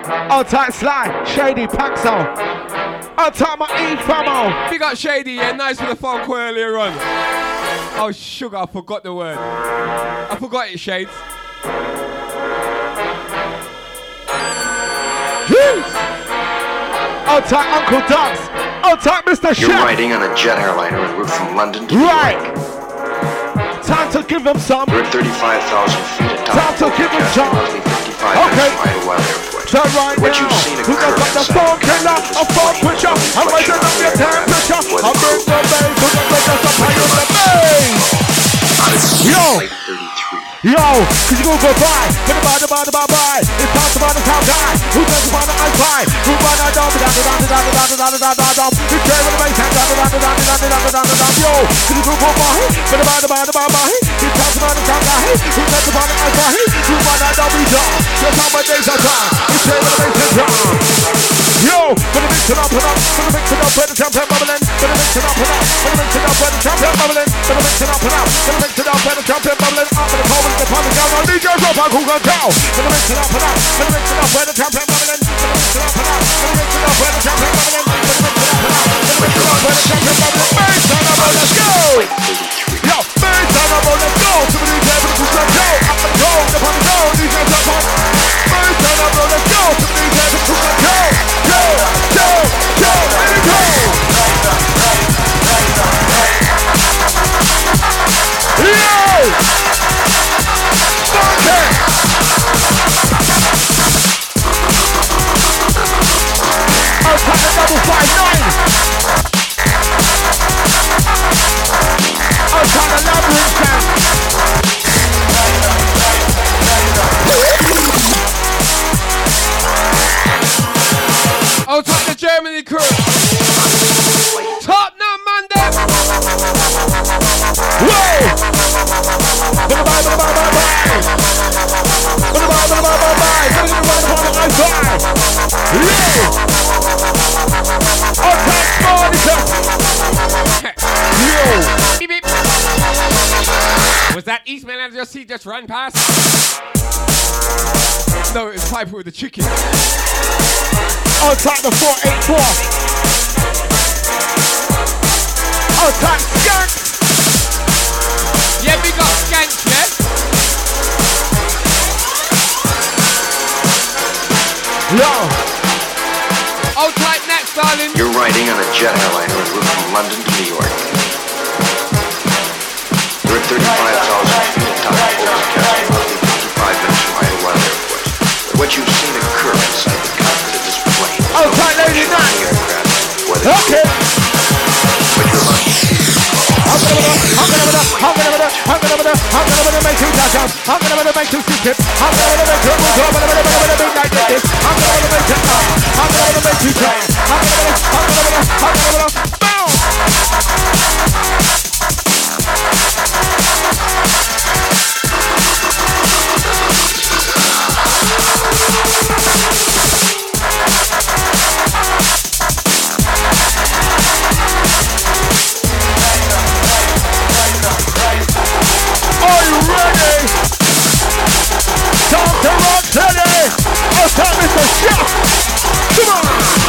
Old tight Sly, Shady, Paxo. Old tight my E famo. Big up Shady, yeah, nice with the funk earlier on. Oh, sugar, I forgot the word. I forgot it, Shades. Old tight Uncle Ducks. Old tight Mr. Chef. You're riding on a jet airliner en route from London to New York. Time to give them some. We're at 35,000 feet at top. Time to give them some. Roughly 55 minutes from Idlewild Airport. Turn right What now. you've seen Who occur got the inside phone the killer? cockpit A of this phone plane picture. is I'm raising reflection up on the your temperature. aircraft or the I'm crew. in the maze. Who got the fire in the maze? Yo! Flight 33. Yo, could you go goodbye? Put about the bye. It's time to buy the town guy. Who does the I fly? Who run a dum da da da da da da da da da da. It's Jerry with the bass hand da da da da da da da da. Yo, could you go goodbye? Put about the bye. It's time to buy the town guy. Who does the I fly? Who run a dum da. Just how my days are done. It's Jerry with the bass hand drum. Yo, put the mix it up, put the mix it up, put the champion bubbling. Put the mix it up, put the mix it up, put the champion bubbling. Put the mix it up, put the mix it up, put the champion bubbling. Up in the cold. The party down on DJ Drop, I could go down. Gonna mix it up and up. Gonna mix it up where the champion bubbling. Gonna mix it up and up. Gonna mix it up where the champion bubbling. Gonna mix it up and up. Gonna mix it up where the champion bubbling. Bass down on, let's go. Yo, bass down on, let's go. To the DJ, but it's just go. Up and go, the party go. DJ Drop on. Bass down on, let's go. To the DJ, but it's just go. Go, go, go, let it go. Yo! I'll take the double 5-9. I'll take the labyrinth down. I'll take the Germany crew. Top now, man, there. Whoa! Was that Eastman I just ran past? No, it was Piper with the chicken. I'll take the 484. I'll take Skank. Yeah, we got Skank, yeah? Yo. I'll take Nats, darling. You're riding on a jet airliner en route from London to New York. We're at 35,000 feet at top. Overcast, roughly 55 minutes from Idlewild Airport. What you've seen occur inside the cockpit of this plane is Outside Lady reflection on the aircraft or the crew. Okay. What you're about to see is I'm gonna make you judge. I'm gonna make you see it. I'm gonna make you move. I'm gonna make this. I'm gonna make it. I'm gonna make you try. I'm gonna bounce. Are you ready? Time to rock today. Oh, time is the shot. Come on.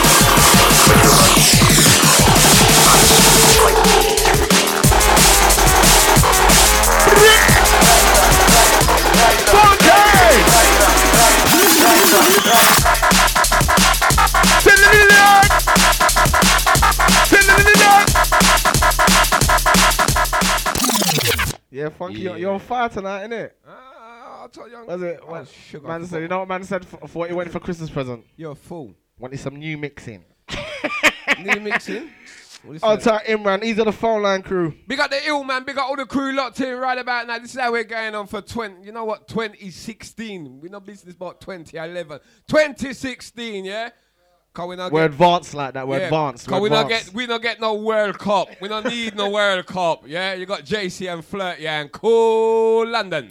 Yeah, Funky, you're on fire tonight, innit? I told you. Was it? Oh, sugar. Man said, you know what man said for what he went for Christmas present? You're a fool. Wanted some new mixing. New mixing? I'll tell Imran, these are the phone line crew. Big up the ill man, big up all the crew locked in right about now. This is how we're going on for 2016. We're not business about 2011. 2016, yeah? We're advanced like that. We're advanced. We not get no World Cup. We don't need no World Cup. Yeah, you got JC and Flirt, yeah, and Cool London.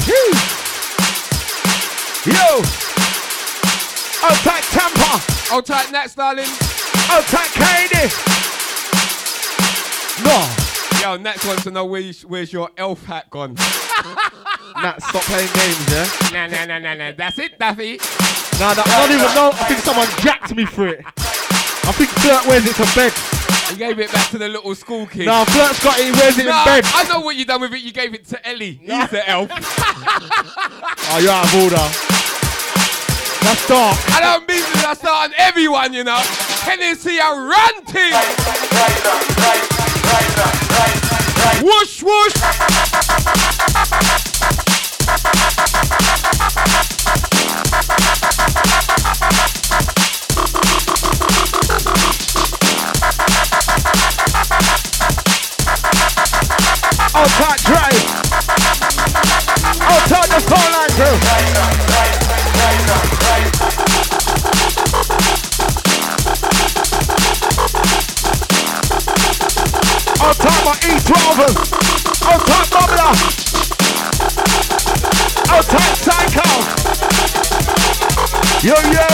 Yo, I'll take Tampa. I'll take Nats, darling. I'll take Katie. No. Yo, Nats wants to know where's your elf hat gone. Nats, stop playing games, yeah? Nah. That's it, Daffy. Nah, I don't even know. I think someone jacked me for it. I think Flirt wears it to bed. You gave it back to the little school kid. Nah, Flirt's got it, he wears it in bed. I know what you done with it. You gave it to Ellie. He's the elf. Oh, you're out of order. That's dark. I don't mean to start on everyone, you know. Can you see a ranting? Whoosh, whoosh. I'll tight drive. I'll turn the phone line through. I'll tight my E12. I'll tight Bubbler. I'll tight Psycho. Yo, yo.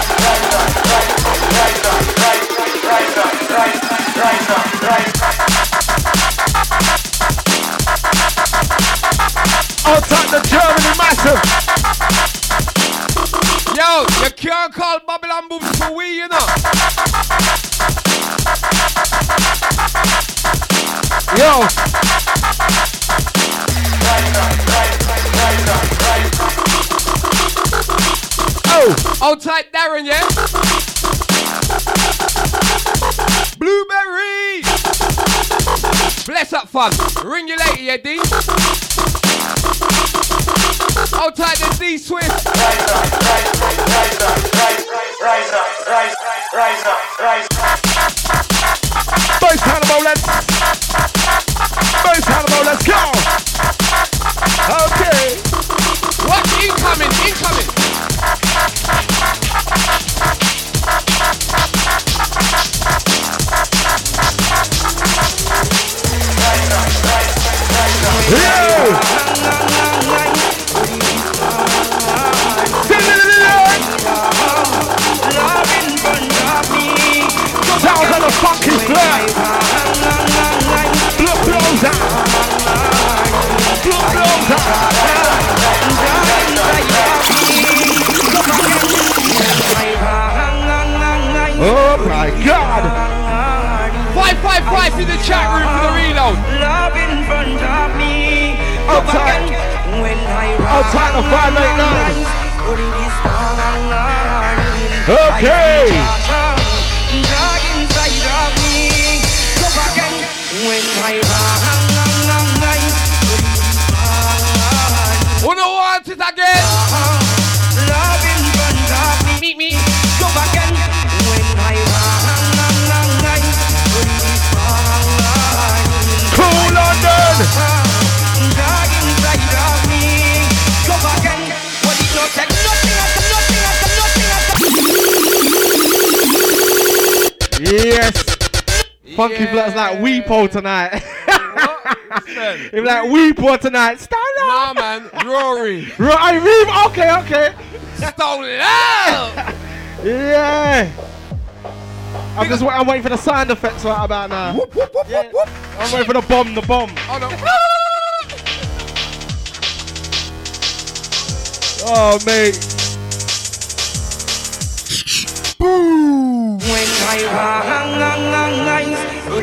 I'll take the Germany massive. Yo, you can't call Babylon Boobs for we, you know. Yo. Oh. Outside Darren, yeah? Blueberry. Bless up, fun. Ring you later, yeah, D. Outside the D Swift. Rise up. Both Hannibal, let's go. Okay. What? Incoming. Sounds like a funky flirt. Blows out. Oh my God. 555 in the chat room for the reload. Love in front of me. Outside. Outside the 589. Okay. Who don't want it again? Love in front of me. Me. Go back and when I Cool London. dog inside of me. Go back and what it not take nothing. Yes. Funky Flirt's like Weepo tonight. He's like Weepo tonight. Stand up. Nah, man. Rory. Right, okay. Stone love. Yeah. I'm waiting for the sound effects right about now. Whoop, whoop, whoop, Yeah. whoop, whoop. I'm waiting for the bomb. Oh, no. Oh, mate. Boom. When I rise,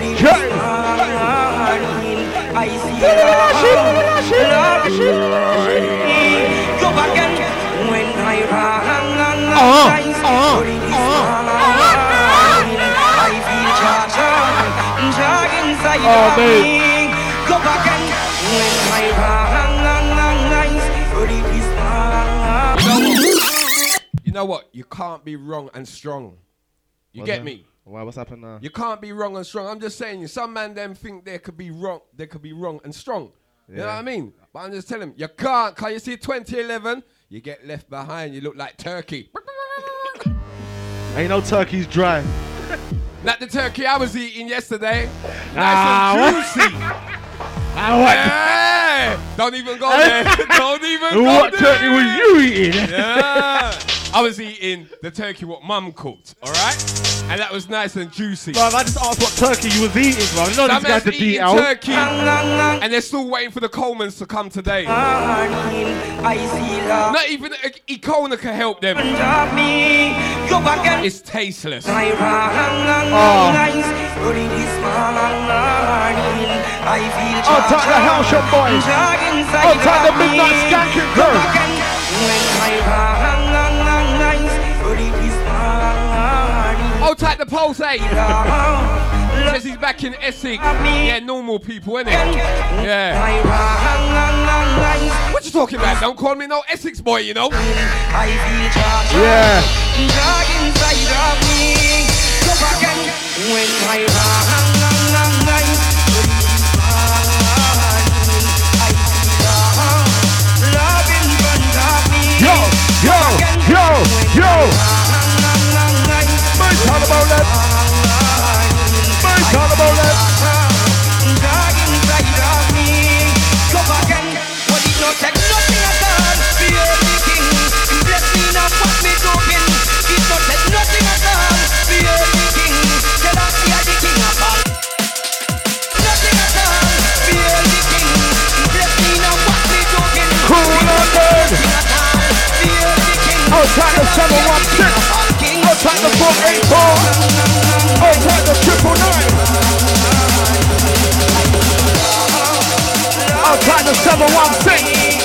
I see love. Go back and when I rise, I feel charged inside of me. Go back and when I rise, You know what? You can't be wrong and strong. You get me? Why? What's happened now? You can't be wrong and strong. I'm just saying, some man them think they could be wrong and strong. You know what I mean? But I'm just telling them, you can't. Can you see 2011? You get left behind. You look like turkey. Ain't no turkey's dry. Not the turkey I was eating yesterday. Ah, Nice and juicy. Hey, don't even go there. Don't even go What there. turkey was you eating? Yeah. I was eating the turkey what Mum cooked, all right? And that was nice and juicy. Bro, I just asked what turkey you was eating, bro. You know Some these guys are man's eating DL. turkey, and they're still waiting for the Colemans to come today. Not even Icona can help them. It's tasteless. Outside the house shop boys. Outside the midnight skanking crew. Outside the pulse, eh? Says he's back in Essex. Yeah, normal people, innit? Yeah. What you talking about? Don't call me no Essex boy, you know? Yeah. Yo. Talk about that. Talk about that. Outside the 716, outside the 484, outside the 999, outside the 716.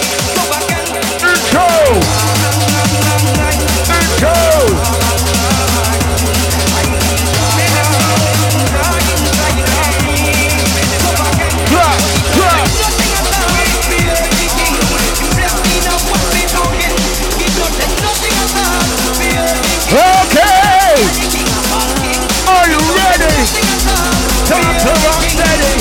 Okay! Are you ready? Time to rock steady!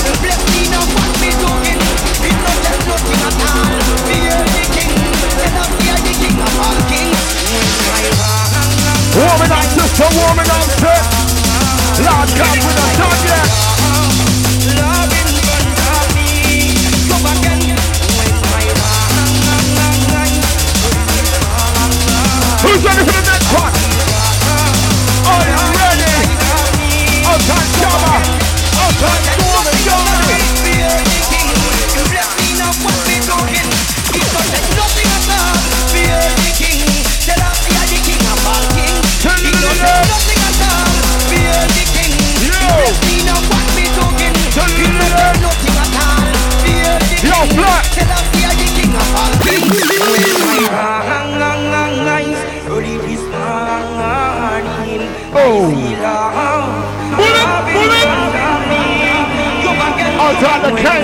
Warming up, sister, warming up, sir! Lord God, we're not done yet! Who's ready for the next one? Are you ready? Outside Java, outside Norman, Yo, Black! Oh! Bullet! Outside the king!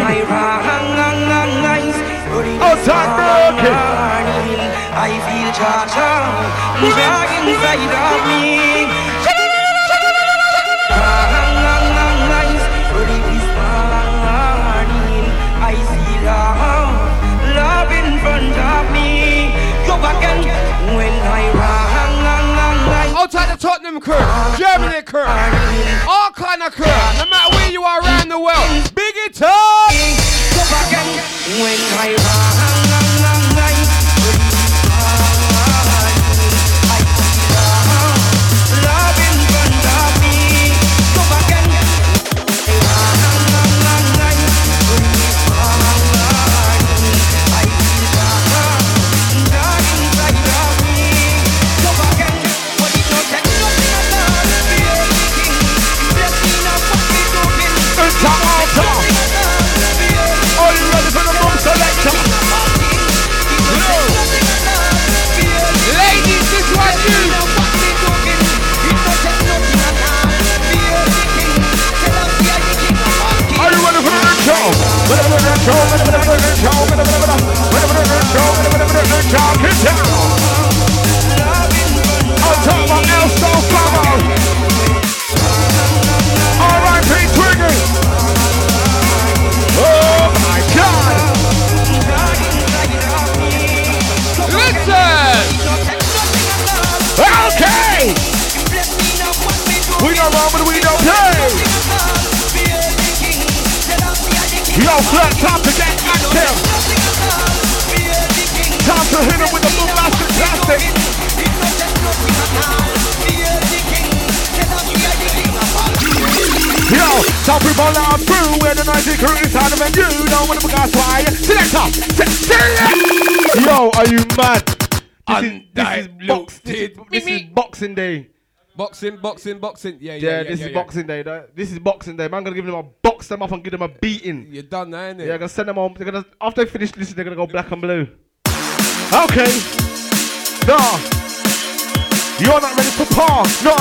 Outside Milky! I feel Cha-Cha inside of me. I see love in front of me. Go back and when I run. Outside the Tottenham crew, Germany crew, all kind of crew, no matter where you are around the world. Big it up! Go back and when I run. Love in front of me. Go back and Are you ready for the boom selector? Ladies, this one you! Are you ready for the intro? Get down! I'll talk about Elstone Famo! R.I.P. Twiggy! Oh my God! Listen! Okay! We don't run, but we don't play! Yo, Flex, time to get active! Time to hit him with the boom master plastic! Some people are through where the noisy crew inside the venue. Don't want to gas why. Selector. Yo, are you mad? This is Boxing Day. Boxing. Yeah, this is Boxing Day. This is Boxing Day. Man, gonna give them a box them up and give them a beating. You're done now, innit? Yeah, gonna send them home. They're gonna after they finish listening, they're gonna go black and blue. Okay. No. You're not ready for pass. No.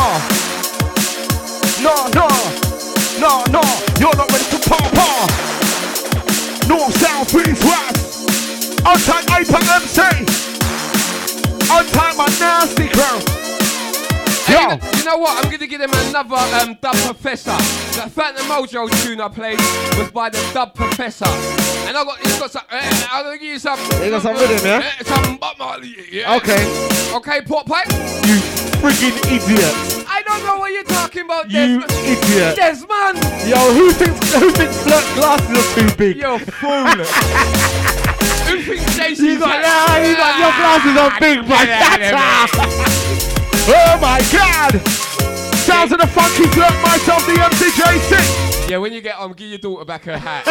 You're not ready to pass. North, south, east, west. On time, Ape MC. On time, my nasty crew. Hey, you know what? I'm going to give them another Dub Professor. That Phantom Mojo tune I played was by the Dub Professor. And I'm going to give you some... You got some rhythm, yeah? Some... Yeah. Okay. Okay, pot pipe? You friggin' idiot. I don't know what you're talking about, You Desmond. idiot. Desmond! Yo, who thinks flirt glasses are too big? You're a fool. Who thinks JC's You got your glasses are big, but oh my God! Sounds of the funky flirt myself, the MCJC. Yeah, when you get on, give your daughter back her hat.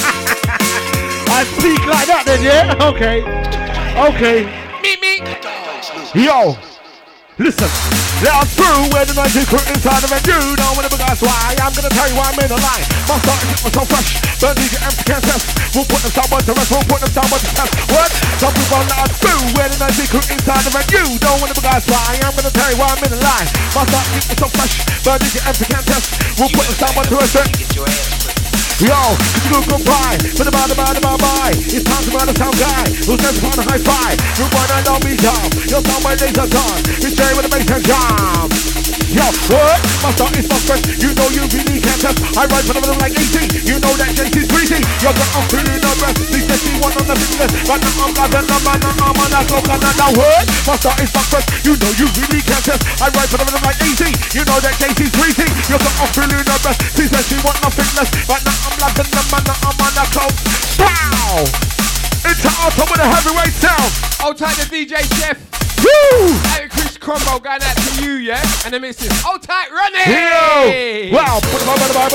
I speak like that then, yeah? Okay. Me. Yo, listen. Let us through where the noisy crew inside the venue. Don't wanna guys why. I'm gonna tell you why I'm in the line. My starting hit was so fresh. But DJ empty can't test. We'll put them someone to rest. We'll put them someone to test. What? Some people let us through where the noisy crew inside the venue. Don't wanna guys why. I'm gonna tell you why I'm in the line. My starting hit was so fresh. But DJ empty can't test. We'll put them someone to rest. Yo, good goodbye. For the bye. It's time to run the sound guy. Who's next upon a high five? You're one and don't be dumb. Your sound my days are done. It's Jerry with the bass and jam. Yo, what? My start is my friend. You know you really can't test. I ride for them like 18. You know that JC's greasy. You're I'm feeling the rest. These 51 on the business. But now I'm loving the man. I'm on that slogan. Now what? My start is my friend. You know you really can't test. I ride for them like 18. You know that JC's greasy. You're I'm feeling the rest. These 51 nothing less. But now I'm loving the man. I'm on that close. Pow! Into autumn with a heavyweight sound. Hold tight the DJ Chef. Woo! Hey, Chris Crombo going out to you, yeah? And the missus. Hold tight, run it! Yo! Wow! Put the bye.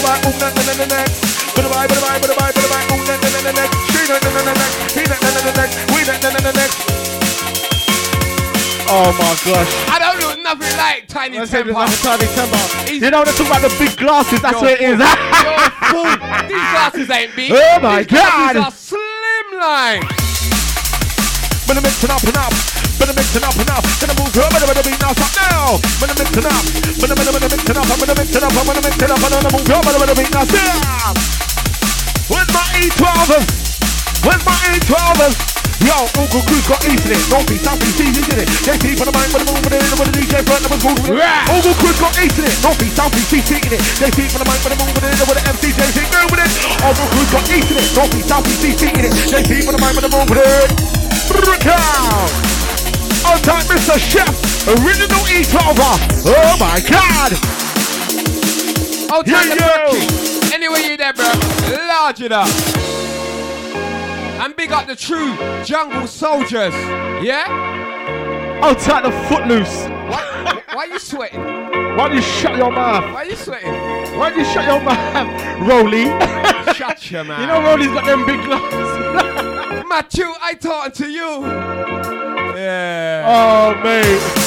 Oh my gosh. I don't look nothing like Tiny Temper. You know, they talk about the big glasses, that's what it is. You're fool. These glasses ain't big. Oh my These God. glasses are slimline. When I'm mixing up and up. Gonna move her, but beat now, stop now. When I'm mixing up. I'm gonna mix it up, I'm gonna move her, but beat now, stop. Where's my E12ers? Yo, Uncle Cruz got east in it. Northeast, southeast, easy in it. JT for the mind, with the move, with the DJ front, that was moving with it. Uncle Cruz got east in it. Northeast, southeast, easy in it. JT for the mind, with the move, with the MC, JT moving it. Uncle Cruz got east in it. Northeast, southeast, easy in it. JT for the mind, with the move, with it. Break out. On time, Mr. Chef, original E12er. Oh my God. Hold tight the Bucky. Anyway, you there, bro. Large it up. And big up the true jungle soldiers. Yeah? I'll tight the Footloose. Why are you sweating? Why do you shut your mouth? Why are you sweating? Why do you shut your mouth, Rolly? Shut your mouth. You know Rolly's got them big glasses. Matthew, I talking to you. Yeah. Oh, mate.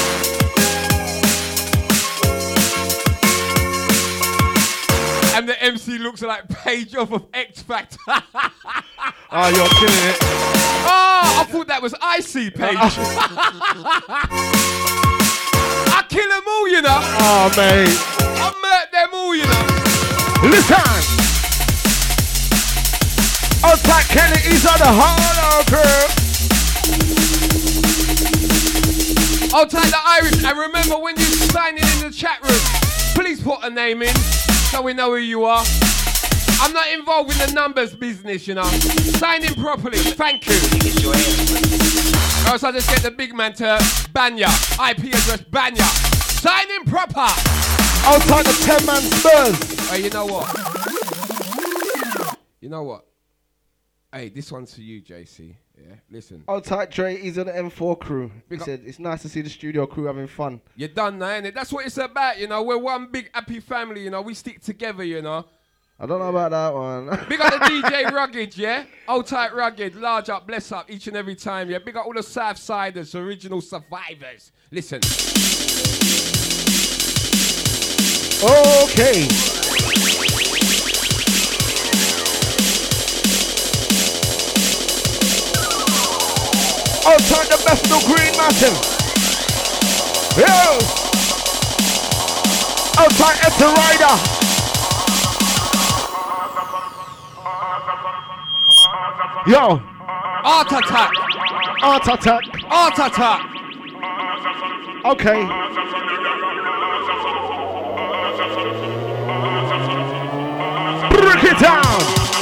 And the MC looks like Paige off of X Factor. Oh, you're killing it. Oh, I thought that was Icy Paige. I kill them all, you know. Oh, mate. I murk them all, you know. Listen. Outside Kenny is on the Harlow crew. Outside the Irish. And remember when you sign in the chat room, please put a name in so we know who you are. I'm not involved in the numbers business, you know. Sign in properly. Thank you. Or else I just get the big man to ban ya. IP address ban ya. Sign in proper. Outside the 10-man Spurs. Hey, you know what? You know what? Hey, this one's for you, JC. Yeah, listen. Outside Dre, he's on the M4 crew. He said, it's nice to see the studio crew having fun. You're done now, innit? That's what it's about, you know. We're one big happy family, you know. We stick together, you know. I don't know about that one. Big up the DJ Rugged, yeah? Old tight Rugged, large up, bless up each and every time, yeah? Big up all the Southsiders, original survivors. Listen. Okay. Old tight the best of Green Mountain. Yo! Old tight Etta Rider. Yo! Art attack! Art attack! Art attack! Okay. Break it down!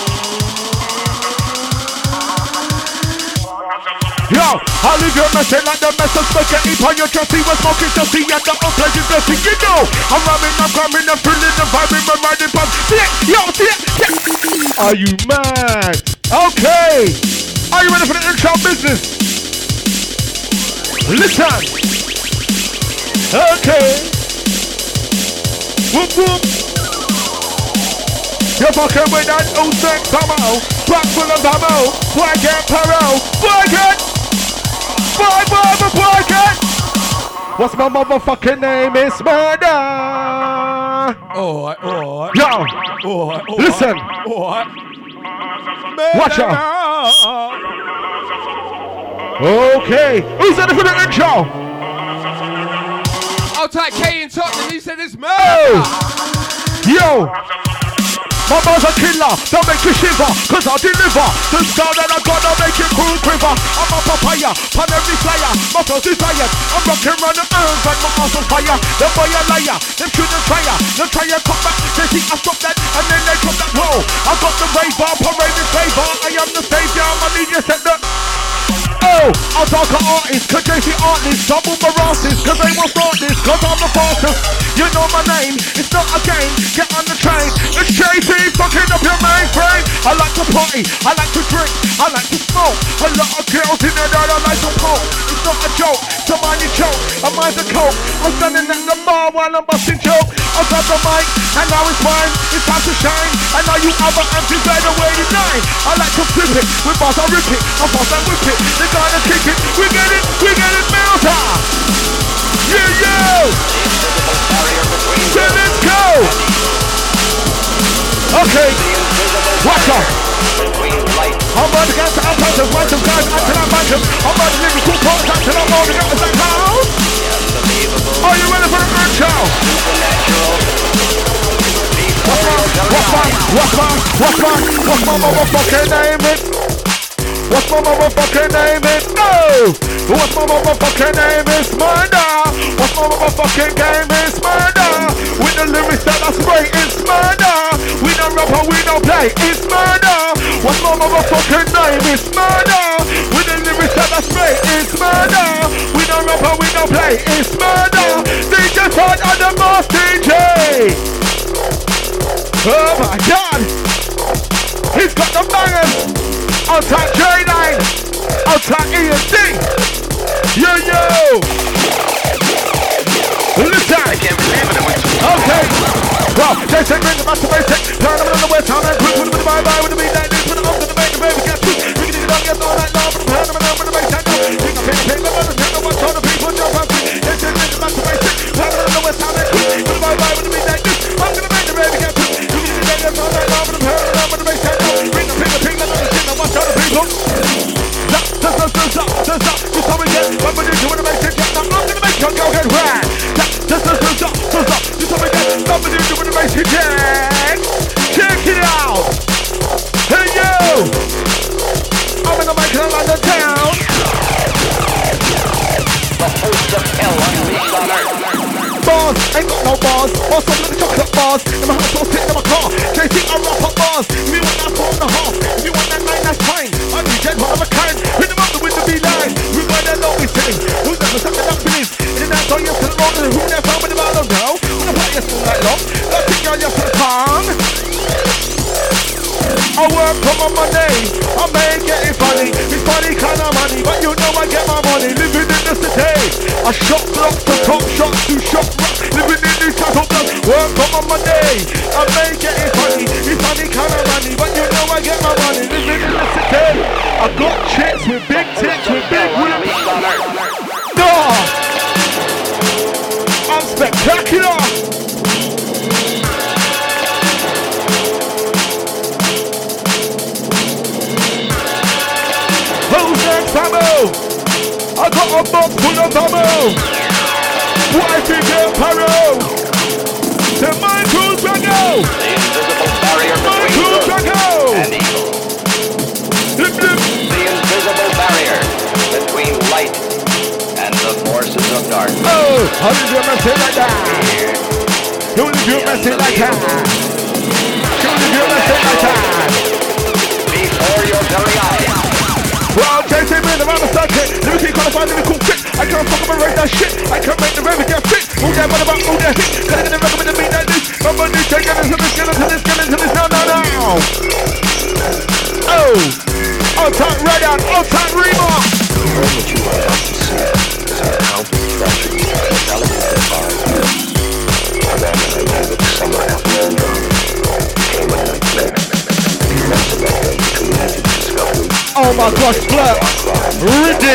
Yo, I leave your message like the mess of spaghetti on your chassis was smoking chassis and the unpleasant blessing. You know, I'm ramming, I'm coming, I'm feeling, I'm vibing, I'm riding past. See it, yo, see it, yeah. Are you mad? Okay. Are you ready for the intro business? Listen. Okay. Whoop whoop. You're fucking with that old sex ammo. Back full of ammo. Boy get parole. Boy get. Boy. What's my motherfucking name? It's Murder. Alright. Yo. Alright. Listen. Alright. Watch out. Okay. Who's ready for the intro? Old tight K in Tottenham, he said it's murder. Oh. Yo. My man's a killer, don't make you shiver, cause I deliver the style that I gotta make it cool quiver. I'm a papaya, pan every flyer, my thoughts is tired. I'm rocking round the earth and my arms on fire. Them boy a liar, them shouldn't try ya. Them try ya come back, they think I stop that, and then they drop that low. I got the raver, parade in favor, I am the savior, my DJ set the... Oh, I'm darker artist, cause JC artist, double my rasses, cause they won't start this, cause I'm the fastest. You know my name, it's not a game, get on the train. It's JC, fucking up your mainframe. I like to party, I like to drink, I like to smoke. A lot of girls in there that I like to poke. It's not a joke, so mind you choke, I mind the coke. I'm standing at the bar while I'm busting joke. I grab the mic, and now it's mine, it's time to shine. And now you other antis better where you lie. I like to flip it, with bars I rip it, I pass and whip it. The guy that kick it, we get it melter. Yeah. So let's go. Okay, watch out. I'm about to get to unconscious, watch some guys until I'm unconscious. I'm about to live with 2 parts until I'm holding up the same house. Are you ready for the intro? What's my motherfucking name it? What's my motherfucking name is? No! What's my motherfucking name is? Murder! What's my motherfucking game is? Murder! With the lyrics that I spray, it's murder! We don't rapper, we don't play, it's murder! What's my motherfucking name is? Murder! With the lyrics that I spray, it's murder! We don't rapper, we don't play, it's murder! DJ Todd on the boss DJ! Oh my God! He's got the bangers! On top J9, on top E&D. Yo. Listen. Okay. Well, Jason bring the master basic. Turn them in the west town and quick with the bye-bye with the beat like this. Put them up to the baby, get through. We can do it all, get all night long. But turn them in with the bass and go. Pick the mother, turn them, watch all the people jump up. Jason bring the master basic. Turn them in the west town and quick with the bye-bye with the beat like this. I'm gonna make the baby get through. We can do it all night long. But turn them with the bass and go. Bring the watch all the people. Just how we get. When we do wanna make it, I'm gonna make your girl get wet. Just how we get. Somebody do wanna make it, check it out. Hey yo, I'm gonna make it around the town. The host of hell unleashed on earth. Bars, ain't got no bars. Or some little chocolate bars. In my house, I'll sit in my car. JC, I rap up bars. If you want that 4.5, if you want that 9, that's fine. I'm DJ, one of a kind. Hit them up the window, be line. We got that long, we say. Who's never sucked it up for this? In the night, so you're still wrong. Who never found with the man, I don't know. When I play you all night long. Let's take y'all just for the tongue. I work for my money, I make it funny. It's funny kind of money, but you know I get my money. Living in the city, I shot blocks to top shots to shop rocks. Living in these type of blocks, work for my money, I make it funny. It's money, but you know I get my money. Living in the city. I got chicks with big tits, with big women. No! I'm spectacular! Who's next, ammo? I got a box full of ammo. Wifey girl Paro. The Michael Drago. The invisible barrier Michael Drago. and evil. The invisible barrier between light and the forces of darkness. Oh, how did you mess it like that? How did you mess it like that? How did you mess it like that? Before your very eyes. Well, JC man, around the circuit. Lyrical qualified, lyrical fit. I can't fuck up and raise that shit. I can make the revenue get fit. All that money about all that hit. Gotta get the revenue to beat that dish. My money taking into this, get into this, get into this. No, no, no. Oh, old time right out, old time remark. All that you are about to see is an account of tragedy developed in the far past. And then I know that summer afternoon came a nightmare. That's about the community discovery. Oh my gosh, Flirt. Rhythm.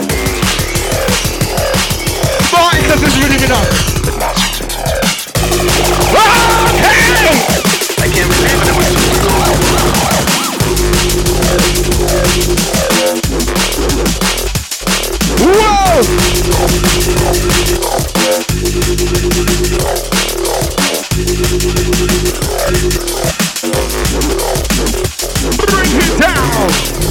Spartacus is rhythm enough. Okay! I can't believe it was so Whoa! Bring it down!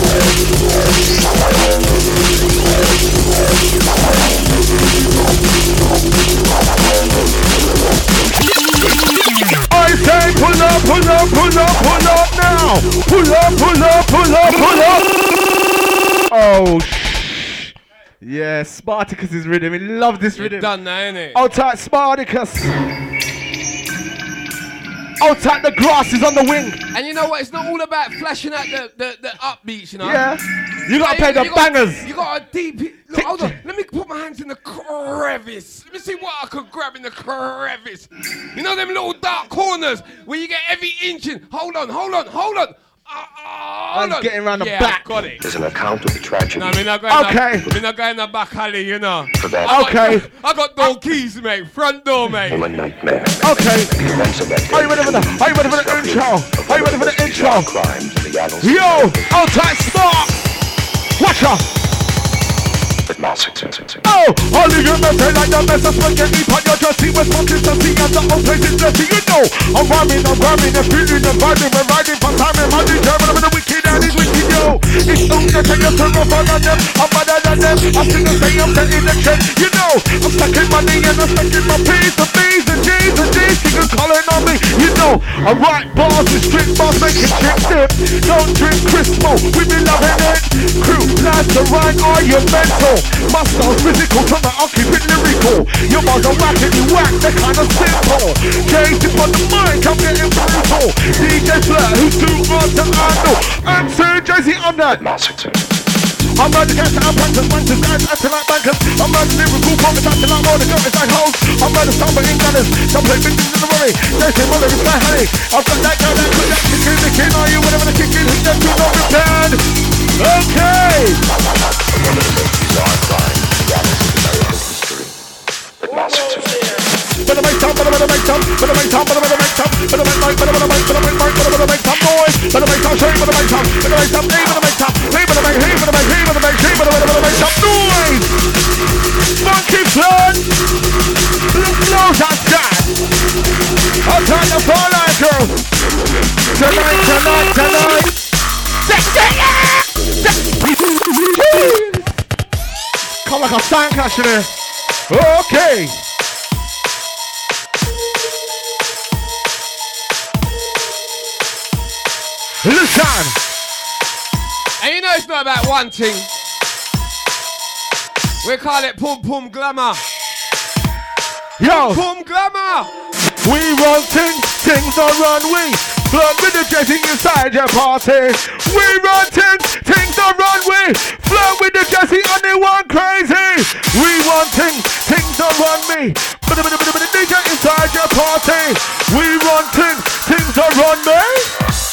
I say pull up, pull up, pull up, pull up now! Pull up, pull up, pull up, pull up! Oh, yeah, Spartacus is rhythm. We love this rhythm. Done now, innit? Out tight, Spartacus. Out tight, the grass is on the wing. And you know what? It's not all about flashing out the upbeats, you know? Yeah. You gotta play the bangers. You got a deep... Look, hold on. Let me put my hands in the crevice. Let me see what I could grab in the crevice. You know them little dark corners where you get every inch in... Hold on, hold on, hold on. Hold on. Getting around the yeah, back. Got it. There's an account of the tragedy. No, I mean, I'm going in the back alley, you know. Okay. I got door keys, mate. Front door, mate. Came a nightmare. Okay. The events of that day Are you ready for the intro? Are you ready for the intro? Crimes in the annals. Yo, out tight, Spark. Watch out. But massacre. Oh, all of you mess like the mess of spaghetti. Put your dressing with consistency and the whole place is dirty. You know, I'm rhyming, the feeling, the vibing, we're riding for time and money. German with the wicked and it's wicked, yo. It's only to take a turn off on them. I'm better than them. I still say I'm setting the trend. You know, I'm stacking money and I'm stacking my P's, the B's, the G's, the D's. Niggas calling on me. You know, I write bars with strict bars, making tricks dip. Don't drink Crispo, we be loving it. Crew, lads, the rhyme, are you mental? My style's physical, tonight I'll keep it lyrical. Your bars are whacking you whack, they're kind of simple. Jay's on the mic, I'm getting brutal. DJ Flair, who's too hard to handle. I'm Sir Jay-Z, I'm that. Massacre. I'm not the gangster, I'm prankers, wankers, guys acting like bankers. I'm not the lyrical pockets, acting like all the girls like hoes. I'm not the stumbling gunners, some play big things in the worry. They say, mother, it's my honey. I've got that girl that could that chicken, the king, are you whatever the kick is, them two not return. Okay! Better make some, better make some, better make some, better make some, better make noise, better make some noise, better make some shame, better make some, better make some, better make some, better make some noise. Monkey Flood, blow that guy. I'll turn the ball out, girl. Tonight. Come like a sand clash in here. Okay. Listen. And you know it's not about one thing. We call it Pum Pum Glamour. Yo. Pum Glamour. We run things don't run we. Flood with the dressing inside your party. We run things don't run we. Flood with the dressing and they want crazy. We run things don't run me. But the DJ inside your party. We run things don't run me.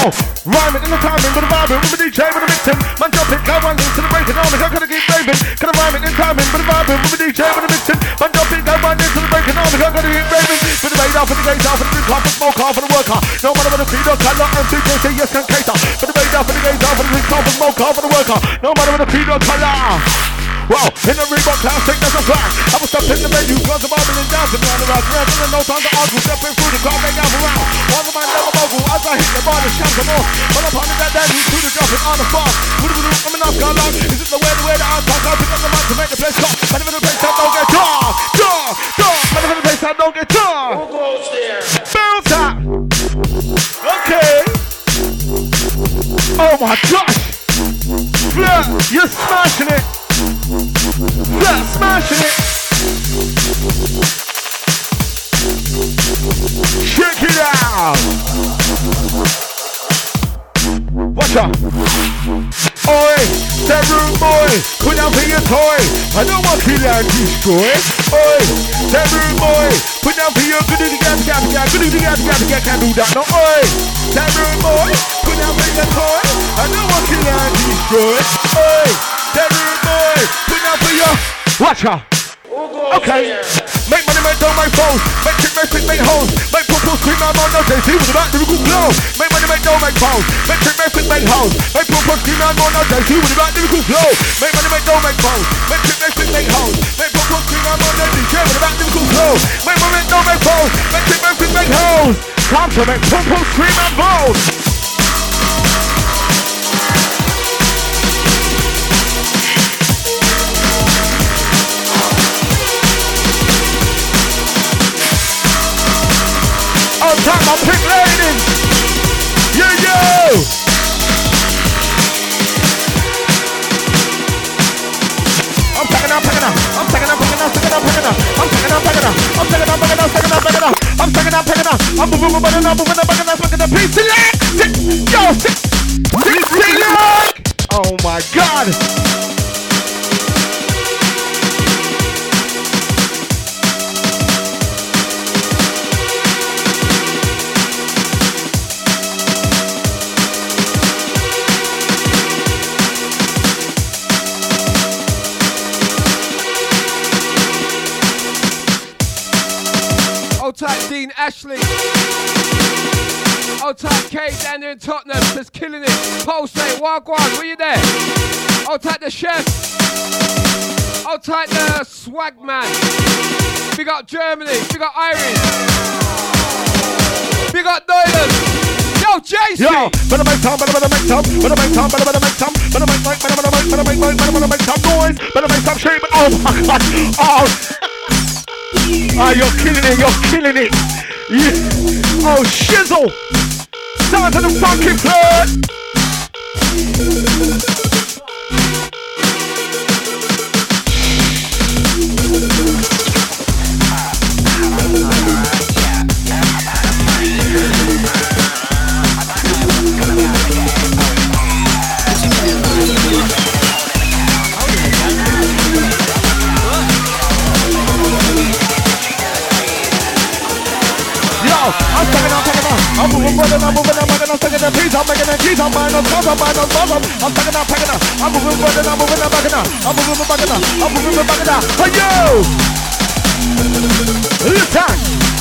Yo, rhyming in the timing, with a vibing, with a DJ, with a mixing. Man, jump it, go one into the breaking on. I gotta keep raving. Can I rhyming in timing, with a vibing, with a DJ, with a mixing. Man, jump it, go one into the breaking on. I gotta keep raving. For the radar, for the gator, for the drink off, for the smoke off, for the worker. No matter what the creed or color, and DJ say yes can cater. For the radar, for the gator, for the drink off, for the smoke off, for the worker. No matter what the creed or color. Well, in the Reebok classic, there's a flag. I was stuck in the venue, cause the Bible and dancing round the rock. There's no time to argue, stepping through the crowd, they gather round. One of my never mogul, as I hit the bar, the shout some more. But I'm on that dance, who's to the dropping on the fast. I'm an Oscar long, is it the way that I talk? I'll pick up the mic to make the place stop. But if the place I don't get dark, dark, dark. But if the place I don't get dark. Who goes there? Bounce up. Okay. Oh my gosh. Flirt, you're smashing it. Flirt, smashing it. Check it out. Watch out. Oi, that rude boy, put down for your toy. I don't want to kill and destroy. Oi, that rude boy, put down for your goody gap, can't do that. No, oi, that rude boy, put down for your toy. I don't want to kill and destroy. Oi, that rude boy, put down for your. Watch out. Okay, make money, make dough, make phones, make chick, make hoes, make poo-poo, scream out on no JC with the back to the good flow. Make money, make dough, make phones, make chick, make hoes, make poo-poo, scream out on no JC with the back to the good flow. Make money, make dough, make phones, make chick, make hoes, make poo-poo, scream out on no DJ with the back to the good flow. Make money, make dough, make phones, make chick, make hoes. Time to make poo-poo, scream and bones. On top my pink ladies. Yeah, yo. I'm taking up. I'm moving up. Please select. Yo, select. Oh my God. Old tight Dean Ashley. Old tight Kay down there in Tottenham, just killing it. Pulse say, Wagwan, were you there? Old tight the chef. Old tight the swag man. Big up Germany, big up Irish. Big up Doylem. Yo, JC! Yo, better make time noise. Better make some shame. Oh my God. Oh. Oh, you're killing it. Yeah. Oh, shizzle. Sound to the funky flirt. I'm moving, I'm making a second piece, I'm making a cheese, I'm buying a sauce, I'm taking out, I'm moving, I'm moving back now. Hey yo! Listen!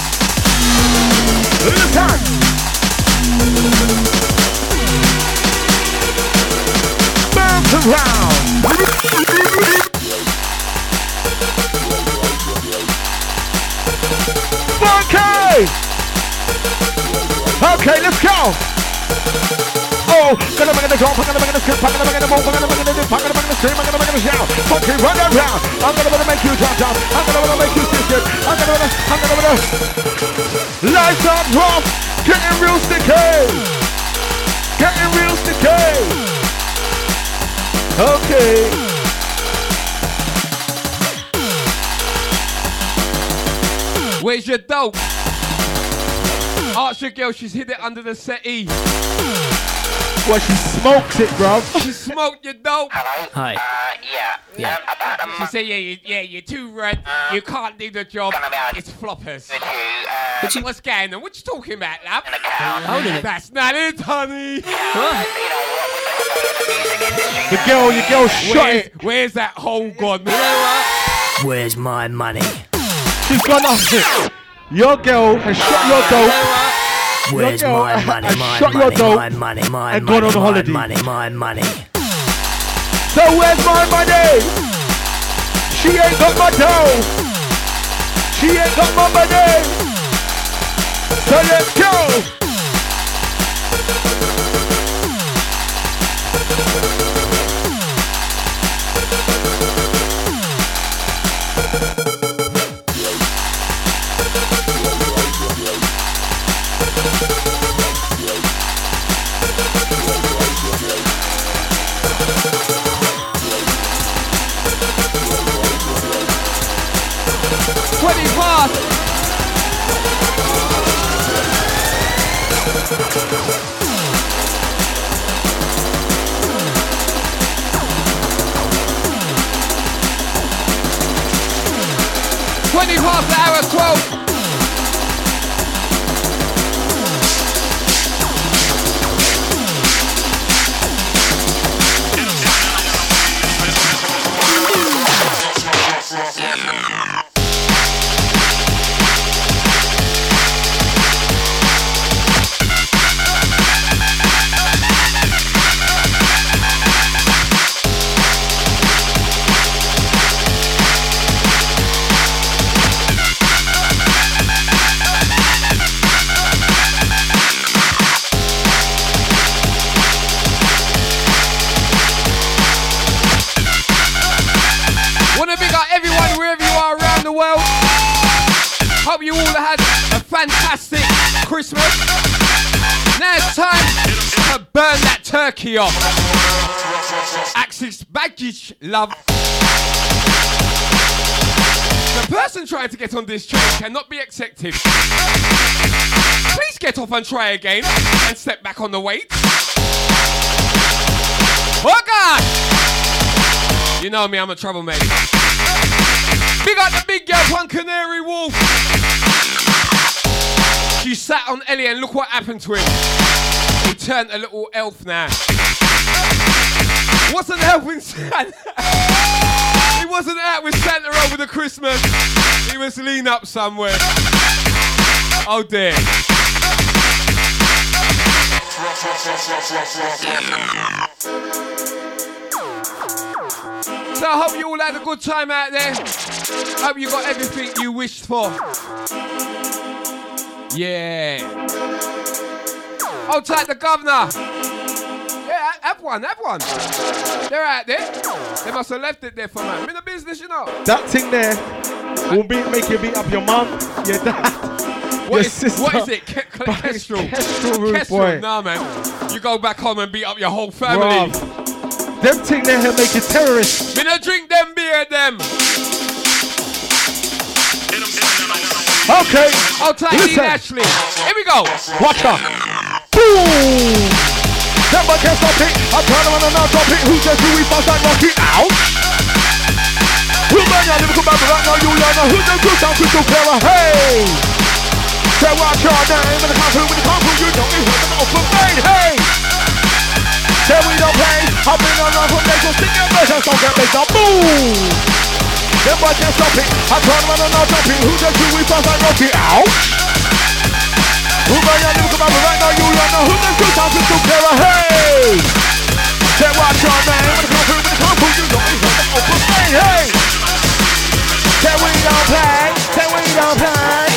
Bounce around! Funky! Okay, let's go! Oh, gonna make it drop, I'm gonna make it skip, I'm gonna make it move, I'm gonna make it dip, I'm gonna make it scream, I'm gonna make it shout. Funky, run around! I'm gonna make you jump, I'm gonna make you sit, I'm gonna lights up, drop, getting real sticky! Okay. Where's your dope? Ask your girl, she's hid it under the settee. Well, she smoked it, bro. She smoked your dope. Hello? Hi. Yeah. She said, yeah, you're too red. You can't do the job. It's floppers. With you, What's going on? What you talking about, love? Holding it. That's not it, honey. Your girl shot it. Where's that hole gone? Where's my money? She's gone off it. Your girl has shot your dope. Where's Your girl my money? has My shot your money, dope my money, my and gone money, on my holiday. money, my money. So where's my money? She ain't got my dough. She ain't got my money. So let's go. Past the hour 12. Hope you all had a fantastic Christmas. Now it's time to burn that turkey off. Axis baggage, love. The person trying to get on this train cannot be accepted. Please get off and try again and step back on the weight. Oh God! You know me, I'm a troublemaker. Big up the big girl on Canary Wolf. She sat on Ellie and look what happened to him. He turned a little elf now. Wasn't helping Santa. He wasn't out with Santa over the Christmas. He was leaned up somewhere. Oh dear. So I hope you all had a good time out there. Hope you got everything you wished for. Yeah. Hold tight, the governor. Yeah, have one. They're out there. They must have left it there for man. I'm in the business, you know. That thing there will make you beat up your mum, your dad, your sister. What is it? Kestrel. Kestrel root, boy. Nah, man. You go back home and beat up your whole family. Bruv. Them thing there will make you terrorist. Me no drink them beer, them. Okay. I'll take Ian Ashley. Here we go. Watch her. Boom. Never can stop it. I turn around and now drop it. Who's there? We fast and knock it out. Who man ya live back right now? You learn. Who's the good sound crystal clearer? Hey. Say what's your name? When the come through, you don't even heard them off of me. Hey. Say we don't play. I've been around from days, so stick your version, don't get based on boom. Them boys can't stop it. I turn around and now drop it. Who's the we fast and knock it out. Who man ya live back right now? You learn. Who's the good sound crystal clearer? Hey. Say what's your name? When the come through, you don't even heard them off of me. Hey. Say we don't play. Say we don't play.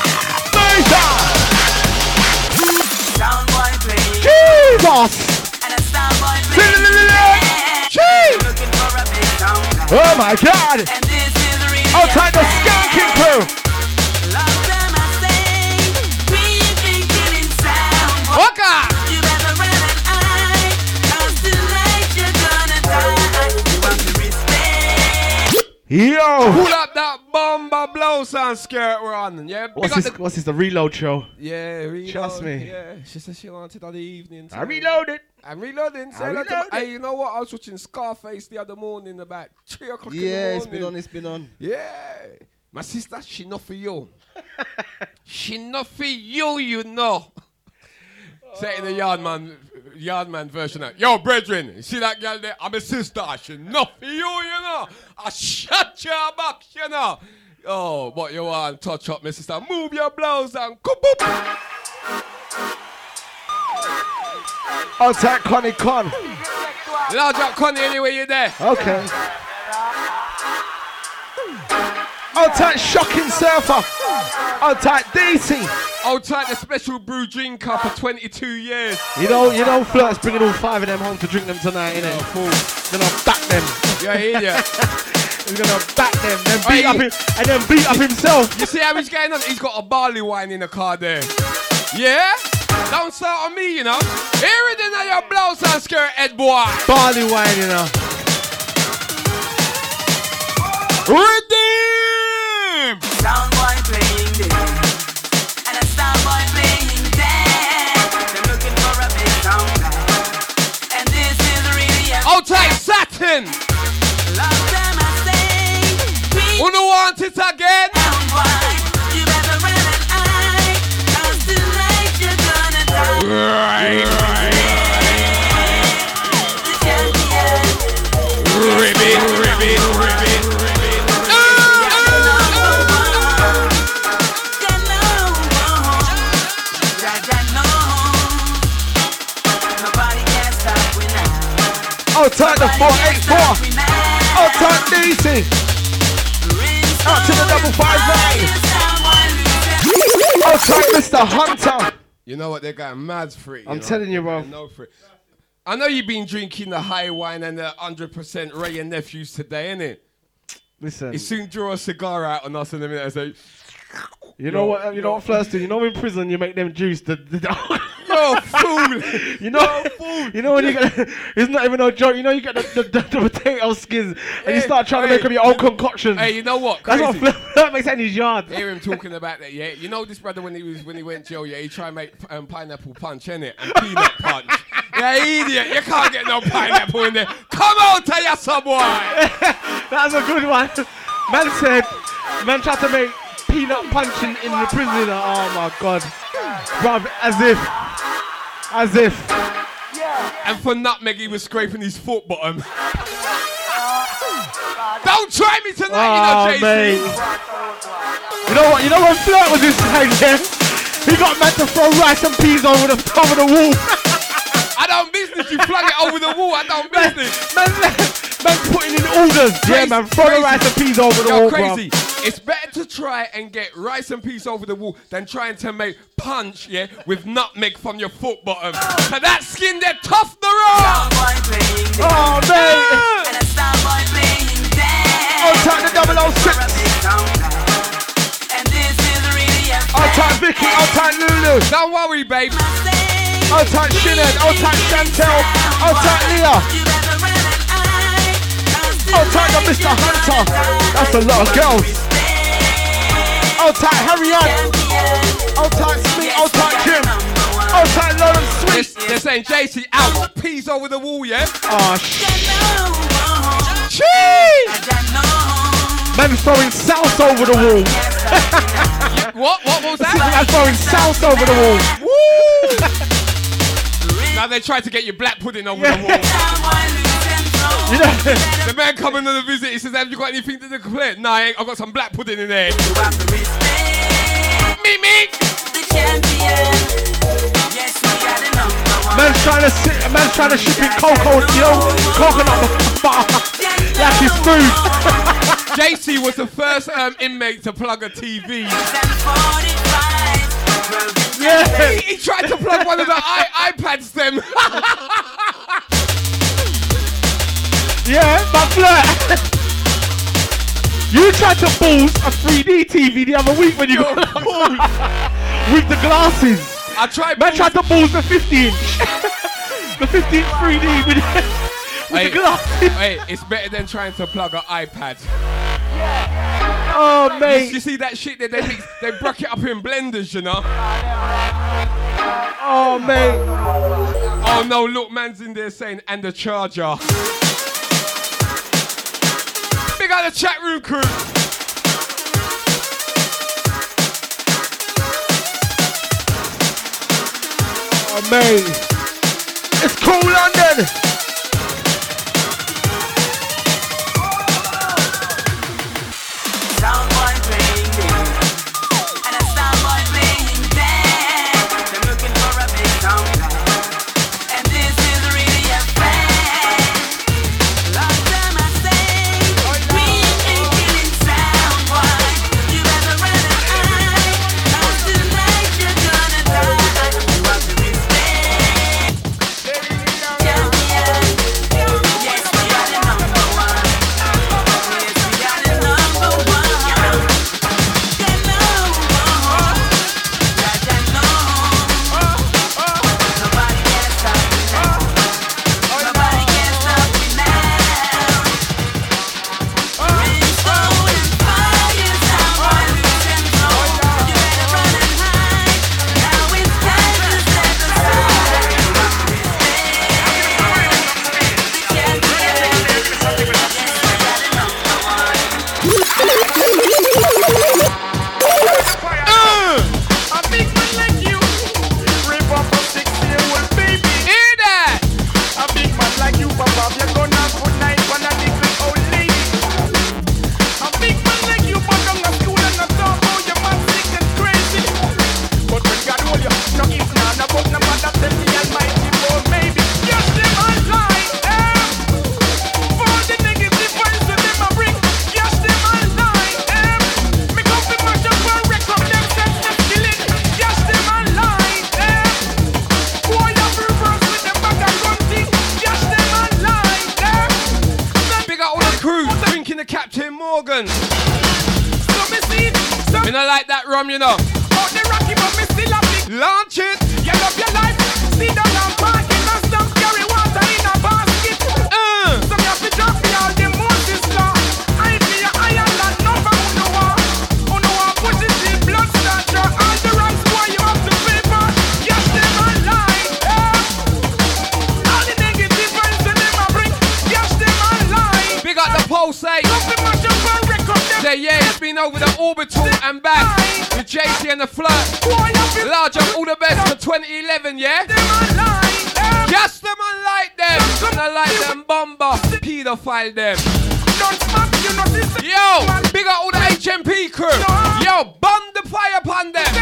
Soundboy play. Jesus! And a starboy play. Looking for a big sound. Oh my God! And this is really Outside the skanking crew! Long time I say, rethinking in sound. Oh God! You better run an eye, 'cause tonight you're gonna die. You want to respect. Yo! Pull up that bomber blow sound skirt we're on. Yeah, What's this, the reload show? Yeah, reload. Trust me. Yeah, she said she wanted on the evening. I reloaded. I'm reloading. Say hello to hey, you know what? I was watching Scarface the other morning about 3 o'clock in the morning. It's been on. Yeah. My sister, she not for you. She not for you, you know. Say it in the Yardman version. Yo, brethren, see that girl there? I'm a sister. She not for you, you know. I shut your back, you know. Oh, what you want? Touch up, my sister. Move your blouse and boop. Outside Connie Con. Large up Connie anyway, you there. Okay. Outside Shocking Surfer. Outside DC. Outside the special brew drinker for 22 years. You know, Flirt's bringing all 5 of them home to drink them tonight, innit? Gonna back them. Yeah, idiot. He's gonna back them, then beat up him, and then beat up himself. You see how he's getting on? He's got a barley wine in the car there. Yeah? Don't start on me, you know. Here it is, your blouse and skirt, head boy. Barley wine, you know. Redeem! Sound boy playing dead, and a star boy playing dead. They're looking for a big sound bag, and this is really a Outside Saturn! love them I say. Who don't want it again? Sound boy, you better run and hide, 'cause tonight you're gonna die. The champion. Ribbit. Outside the 484. Outside DC. Out to the 559. Outside Mr. Hunter. You know what? They're going mad for it. I'm telling you, bro. I know you've been drinking the high wine and the 100% Ray and Nephews today, innit? Listen. You soon draw a cigar out on us in a minute and say, You know what Flirts do? You know in prison you make them juice the "You're a fool." You know when you get it's not even no joke. You know you get the potato skins and you start trying to make up your own concoctions. Hey, you know what? That's Crazy. what Flirt makes in his yard. Hear him talking about that, yeah. You know this brother when he went jail, yeah. He tried to make pineapple punch, innit, and peanut punch. Yeah, idiot. You can't get no pineapple in there. Come on, tell you some boy. That's a good one. Man tried to make peanut punch in the prison. Oh my god, bruv, as if. And for nutmeg, he was scraping his foot bottom. Don't try me tonight, you know, JC. Mate. You know when Flirt was inside there, he got man to throw rice and peas over the wall. I don't business. You flung it over the wall. I don't business. Man putting in orders. Yeah, man, throw the rice and peas over the wall, crazy. Bro. It's better to try and get rice and peas over the wall than trying to make punch, yeah, with nutmeg from your foot bottom. So that skin, they're tough the road. Oh, mate. Oh, time the 006. Oh, time Vicky. Oh, time Lulu. Don't worry, babe. Oh, time Shined. Oh, time Chantel. Oh, time Leah. Oh, time Mr. Hunter. That's a lot of girls. Oh, time Harriet. Oh, time Smith. Oh, time Jim. Oh, time Lauren Sweet. They're saying JC out. Peas over the wall, yeah? Oh, shit. Cheese! Man throwing sauce over the wall. What was that? Man throwing sauce over the wall. Woo! Now they tried to get your black pudding over the wall. You know, the man coming on a visit, he says, have you got anything to declare? Nah, I ain't. I've got some black pudding in there. Me. man's trying to ship in coconut butter. That's his food. JC was the first inmate to plug a TV. Yeah. He tried to plug one of the iPads them. Yeah, but Flirt. You tried to balls a 3D TV the other week when you got with the glasses. I tried. Man tried to balls the 50-inch. The 15 3D with the glasses. Hey, it's better than trying to plug an iPad. Oh, mate. You see that shit that they broke it up in blenders, you know? Oh, mate. Oh, no, look, man's in there saying, and the charger. Big out the chat room crew. May. It's cool, London. Soundboy playing dead, and a starboy playing dead. They're looking for a big sound guy, and this is really a fact. Long time I say, we ain't killing Soundboy. You better run and hide, 'cause tonight you're gonna die. You have to respect. Champion, yes, we are the number one. Yes, we are the number one. Captain Morgan. You know, like that rum, you know. Launch it. You love your life. See the lamp parking and some carry water in a basket. Some have to drop me all the Moses law. I be a iron that number uno war. Push it till blood start draw. All the wrong square you have to pay for. Yes, them online. All the negative vibes that them a bring. Yes, them online. Big up the pulse, eh? Say yeah, it's been over the orbital and back with JC and the flirt. Large up, all the best for 2011, yeah? Just them unlike them. Unlike them bomber, pedophile them. Yo, big up all the HMP crew. Yo, bomb the fire upon them.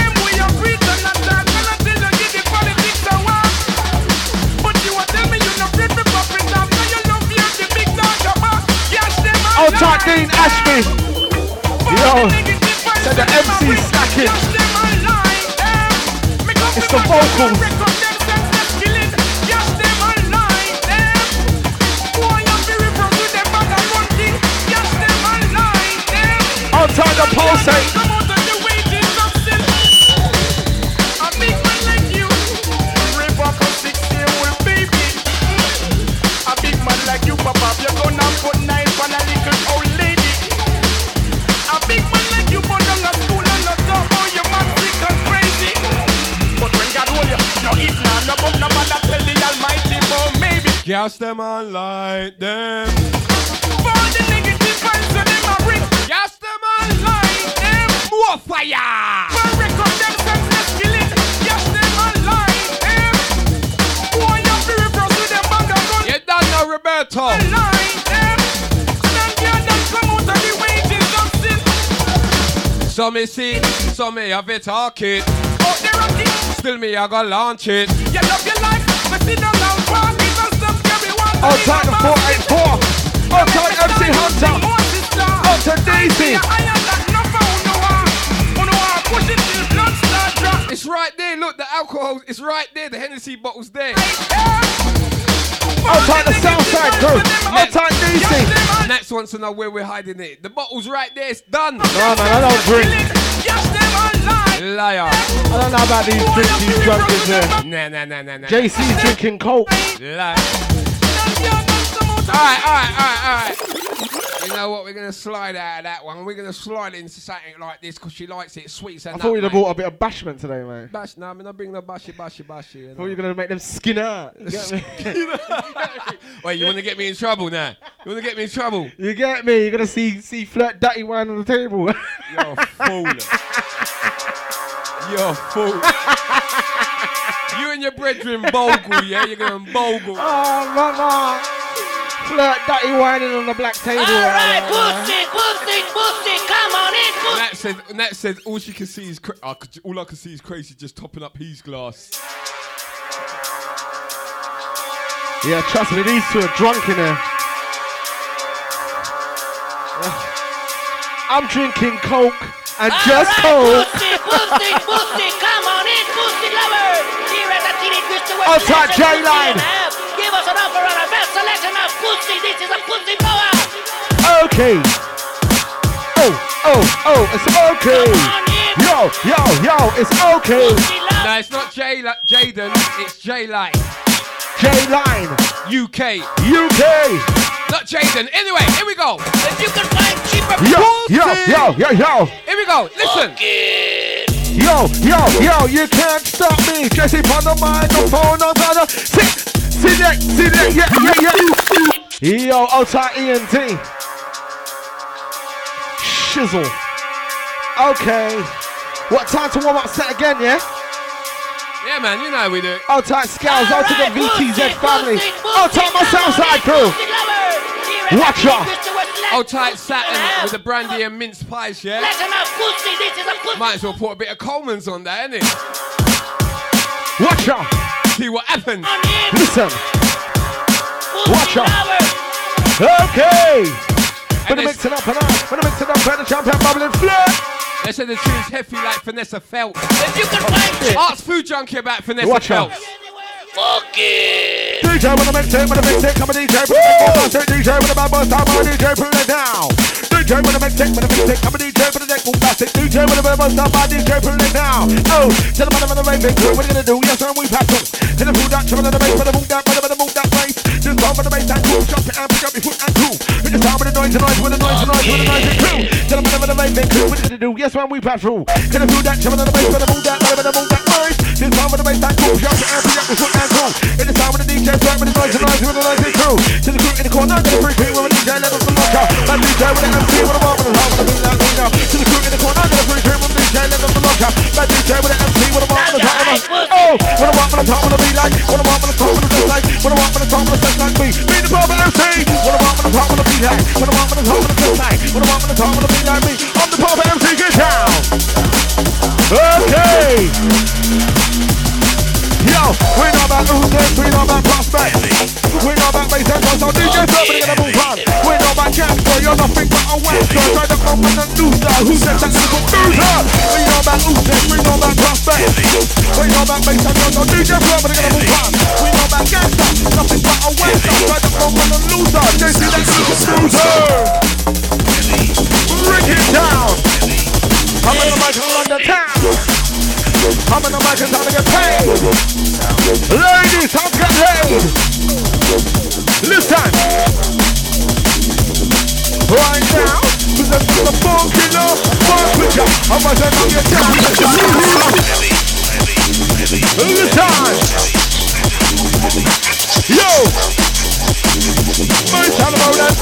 Oh, Tight Dean Ashby. Yo, said the MC stacking. It's the vocals. On time the pulsate. A big man like you, Papa, you're gonna put knife on a little old lady. A big man like you, but I'm not school and not talk about your man sick and crazy. But when God hold you, no eat now, no book, no matter tell the Almighty, but maybe. Gas them on like them. For the negative vibes that them a bring. Gas them on like them. More fire. For record them senseless killing. Gas them on like them. Boy, you have to reverse with them bang and gun. You done now, Roberto. Like them. Stand here, don't come out of the wages of sin. Some me see, some me have it talk it. Out the rocket. Still me, I gotta launch it. You love your life, but see them now park it. Oh, time the 484. Oh, time MC Hunter. Oh, to DC. It's right there. Look, the alcohol is right there. The Hennessy bottle's there. Oh, time the Southside crew. Oh, time DC. Next wants to know where we're hiding it. The bottle's right there. It's done. No, man, I don't drink. Liar. I don't know about these drinks these drunkards there. Nah. JC's drinking Coke. Liar. Alright. You know what? We're going to slide out of that one. We're going to slide into something like this because she likes it sweet. I thought you'd have brought a bit of bashment today, mate. Bash? No, I'm not bringing no bashy. You know? I thought you were going to make them skin out. You get me? Wait, you want to get me in trouble now? You want to get me in trouble? You get me? You're going to see Flirt Dirty wine on the table. You're a fool. You're a fool. You and and your brethren bogle, yeah? You're going bogle. Oh, mama. Flirt, dirty whining on the black table. Alright, pussy, come on in, pussy. Nat said all she can see is all I can see is Crazy just topping up his glass. Yeah, trust me, these two are drunk in there. I'm drinking Coke and just Coke. Pussy, come on in, pussy lover. Here at the Teenage Twister West. Outside J-Line. Give us an offer on a best selection of pussy. This is a pussy blower. Okay. Oh, it's okay. Yo, it's okay. No, it's not Jaden, it's J-Line. J-Line. UK. Not Jaden. Anyway, here we go. If you can find cheaper Yo. Here we go. Listen. Yo, you can't stop me. Jesse on the microphone, I'm gonna see that, yeah. Yo, outside ENT. Shizzle. Okay. What time to warm up set again, yeah? Yeah, man, you know how we do it. Outside Scouts, out to the VTZ family. Outside my Southside crew. Watch out. Old tight Saturn with the brandy and mince pies, yeah? Might as well put a bit of Coleman's on that, innit? Watch out. See what happens. Listen. Watch out. Okay. When I mix it up and the champion bubbling flirt. They said the tune's heavy like Vanessa Felt. If you can find it. Ask Food Junkie about Vanessa Watch Felt. out. Fuck it. DJ with a mix it, come on DJ, put it down. DJ with a bad boy style, my DJ, put it down. DJ with a mix it, come on DJ, put it down. Bombastic. DJ with a bad boy style, my DJ, put it down. Oh, tell the man of the rain, big crew, what are you gonna do? Yes, sir, we've had some. Hit the food out, trouble in the bass, better move that bass. Just go for the bass and groove, jump it and pick up your foot and groove. Hit the sound with the noise, with the noise and crew. Tell the man of the rain, big crew, what are you gonna do? Yes, man, we've had through. Hit the food out, trouble in the bass, better move that bass. Just go for the bass and groove, jump it and pick up your foot and groove. Hit the sound with the DJ, work with the noise and crew. To the crew in the corner, get a free cream with a DJ, let us lock out. My DJ with an MC, with a bar, with a hard, with a beat like me now. To the crew in the corner, get a free cream with a DJ, let us lock out. My DJ with an MC, with a bar, with a top, oh, with a bar, with a top, with a beat like, with a bar, with a top, with a beat like, with a bar, with a top, with a set like me. Be the proper MC, with a bar, with a top, with a beat like, with a bar, with a top, with a set like, with a bar, with a top, with a beat like me. I'm the proper MC, get down. Okay. Yo, we know about Uzi, we know about Prospect. We know about bass and so DJ somebody gonna move on. We know about Gangster, you're nothing but a wanker. Try to come with a loser, who said that little loser? We know about Uzi, we know about Prospect. We know about bass and so DJ somebody gonna move on. We know about Gangster, nothing but a wanker. Try to come with a loser, they see that little loser. Break it down. I'm in the mic and run the town. I'm in the mic and time to get paid. Ladies, I'm getting paid. Listen. Right now, present the funky love, one picture. I'm going to know your time. Listen. Yo. My time about that.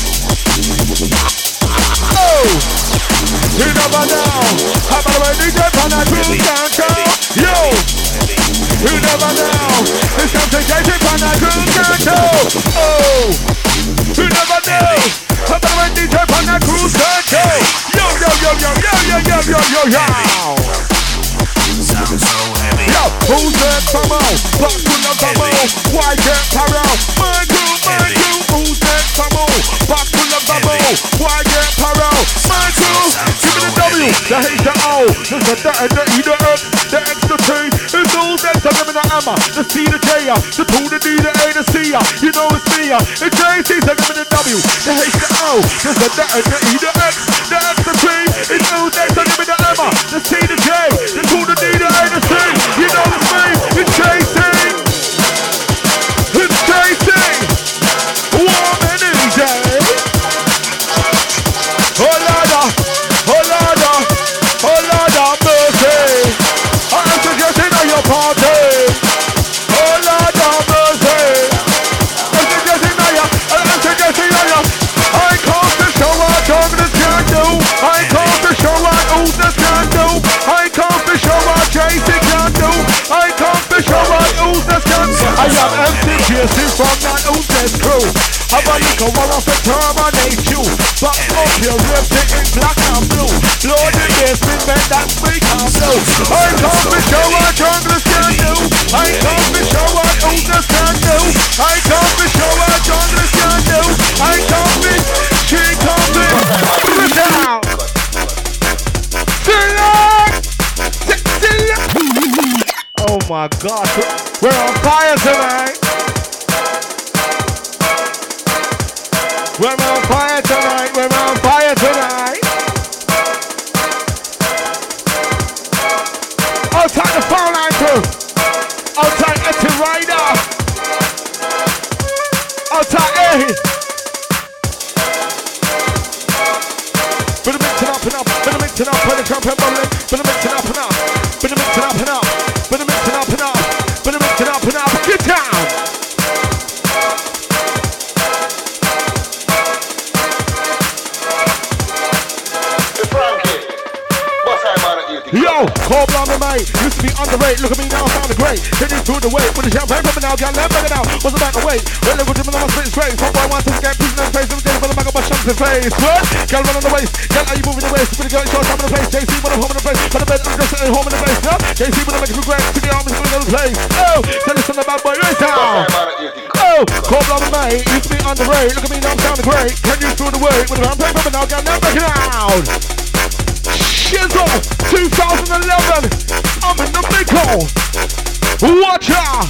Oh. You never know. How about the way DJ on that groove downtown? Yo! You never know. It's time to get it on that groove downtown. Oh! You never know. How about the way DJ on that groove downtown? Yo! Sounds so heavy. Yo! Who's that Tomo? Back to the Tomo. Why get Paro? My crew. Who's that Tomo? Back to the Tomo. Why get Paro? My crew. Give me the W, the H, the O, the Z, the E, the X, the X, the T. It's all that, so give me the M, the C, the J, the 2, the D, the A, the C. You know it's me, it's JC, so give me the W, the H, the O, the Z, the E, the X, the X, the T. It's all that, so give me the M, the C, the J, the 2, the D, the A, the C. You know it's me, it's JC. It's JC. Warm and easy. Oh Lord of mercy, I'm suggesting on your party. Oh Lord of mercy, I'm suggesting on your. I come to show what darkness can do. I come to show what oldness can do. This is from that Uses crew. Have a look at one of the terminate you. But up your ribs in black and blue. Lord, the basement men that speak and blue. I come to show what junglers can do. I come to show what Uses can do. I come to show what junglers can do. I come to, she come to, put it down. Oh my gosh, we're on fire tonight. We're on fire tonight. We're on fire tonight. I'll take the phone line through. I'll take it to Rider. I'll take it. Put the mixing up and up. Put the mixing up. Put the trumpet bubbling. Put the mixing up and up. Put the mixing up and up. Put the mixing up and up. Put the mixing up and up. Get down. Yo, call blow me mate, used to be underrated, look at me now, sounding great. Hitting through the weight, with the champagne coming out, got lamp banging out. What's about the weight? Well, look at him and I'm spitting straight. Some boy wants to get peace in the face, every day for the bag of my chunks in face. What? Girl run on the waist, girl are you moving the waist? With the girl short time in the place, JC when I'm home in the place. For the bed, I'm just sitting home in the face, huh? JC when I make it regret, to the arms in the place. Oh, tell us on the bad boy, right down. Oh, call blow me mate, used to be underrated, look at me now, I'm sounding great. Can you through the weight, with the champagne coming out, got lamp banging out. Shizzle 2011, I'm in the big hole. Watch out!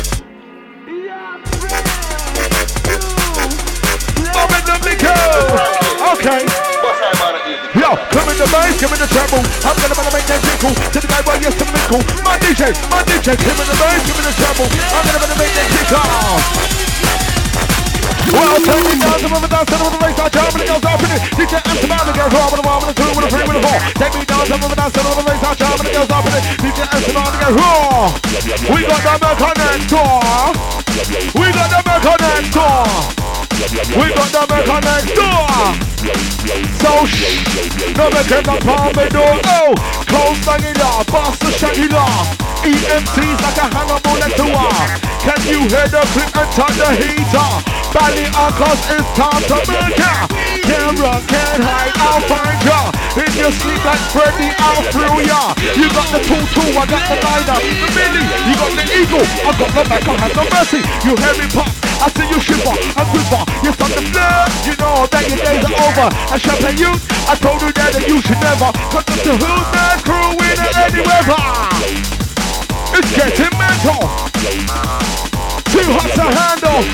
I'm in the big hole. Okay. Yo, come in the bass, come in the treble. I'm gonna make that tinkle. To the guy boy, yes to the mickle. My DJ, come in the bass, come in the treble. I'm gonna make that tinkle. Well, take me down to the dance, to the race, I jump and it goes up in it. DJ Amsterdam, the girls roll with a 1, with a 2, with a 3, with a 4. Take me down to the dance, to the race, I jump and it goes up in it. DJ Amsterdam, the girls roll. We got the milk on next door. We got the milk on next door. We got the milk on next door. So no milk in the palm me door. Oh, close banging law, boss the shaggy law. EMT's like a Hannibal to war. Can you hear the clip and turn the heater? Bally cause it's time to make ya. Can't run, can't hide, I'll find ya. In your sleep like Freddy, I'll through ya. You got the 2-2, I got the liner. The mini, you got the eagle, I got the back, I have no mercy. You hear me pop, I see you shiver and quiver. You start the blood, you know that your days are over. And champagne youth, I told you that you should never. Cause it's the Who's Man crew winner any weather. It's getting mental. Too hot to handle.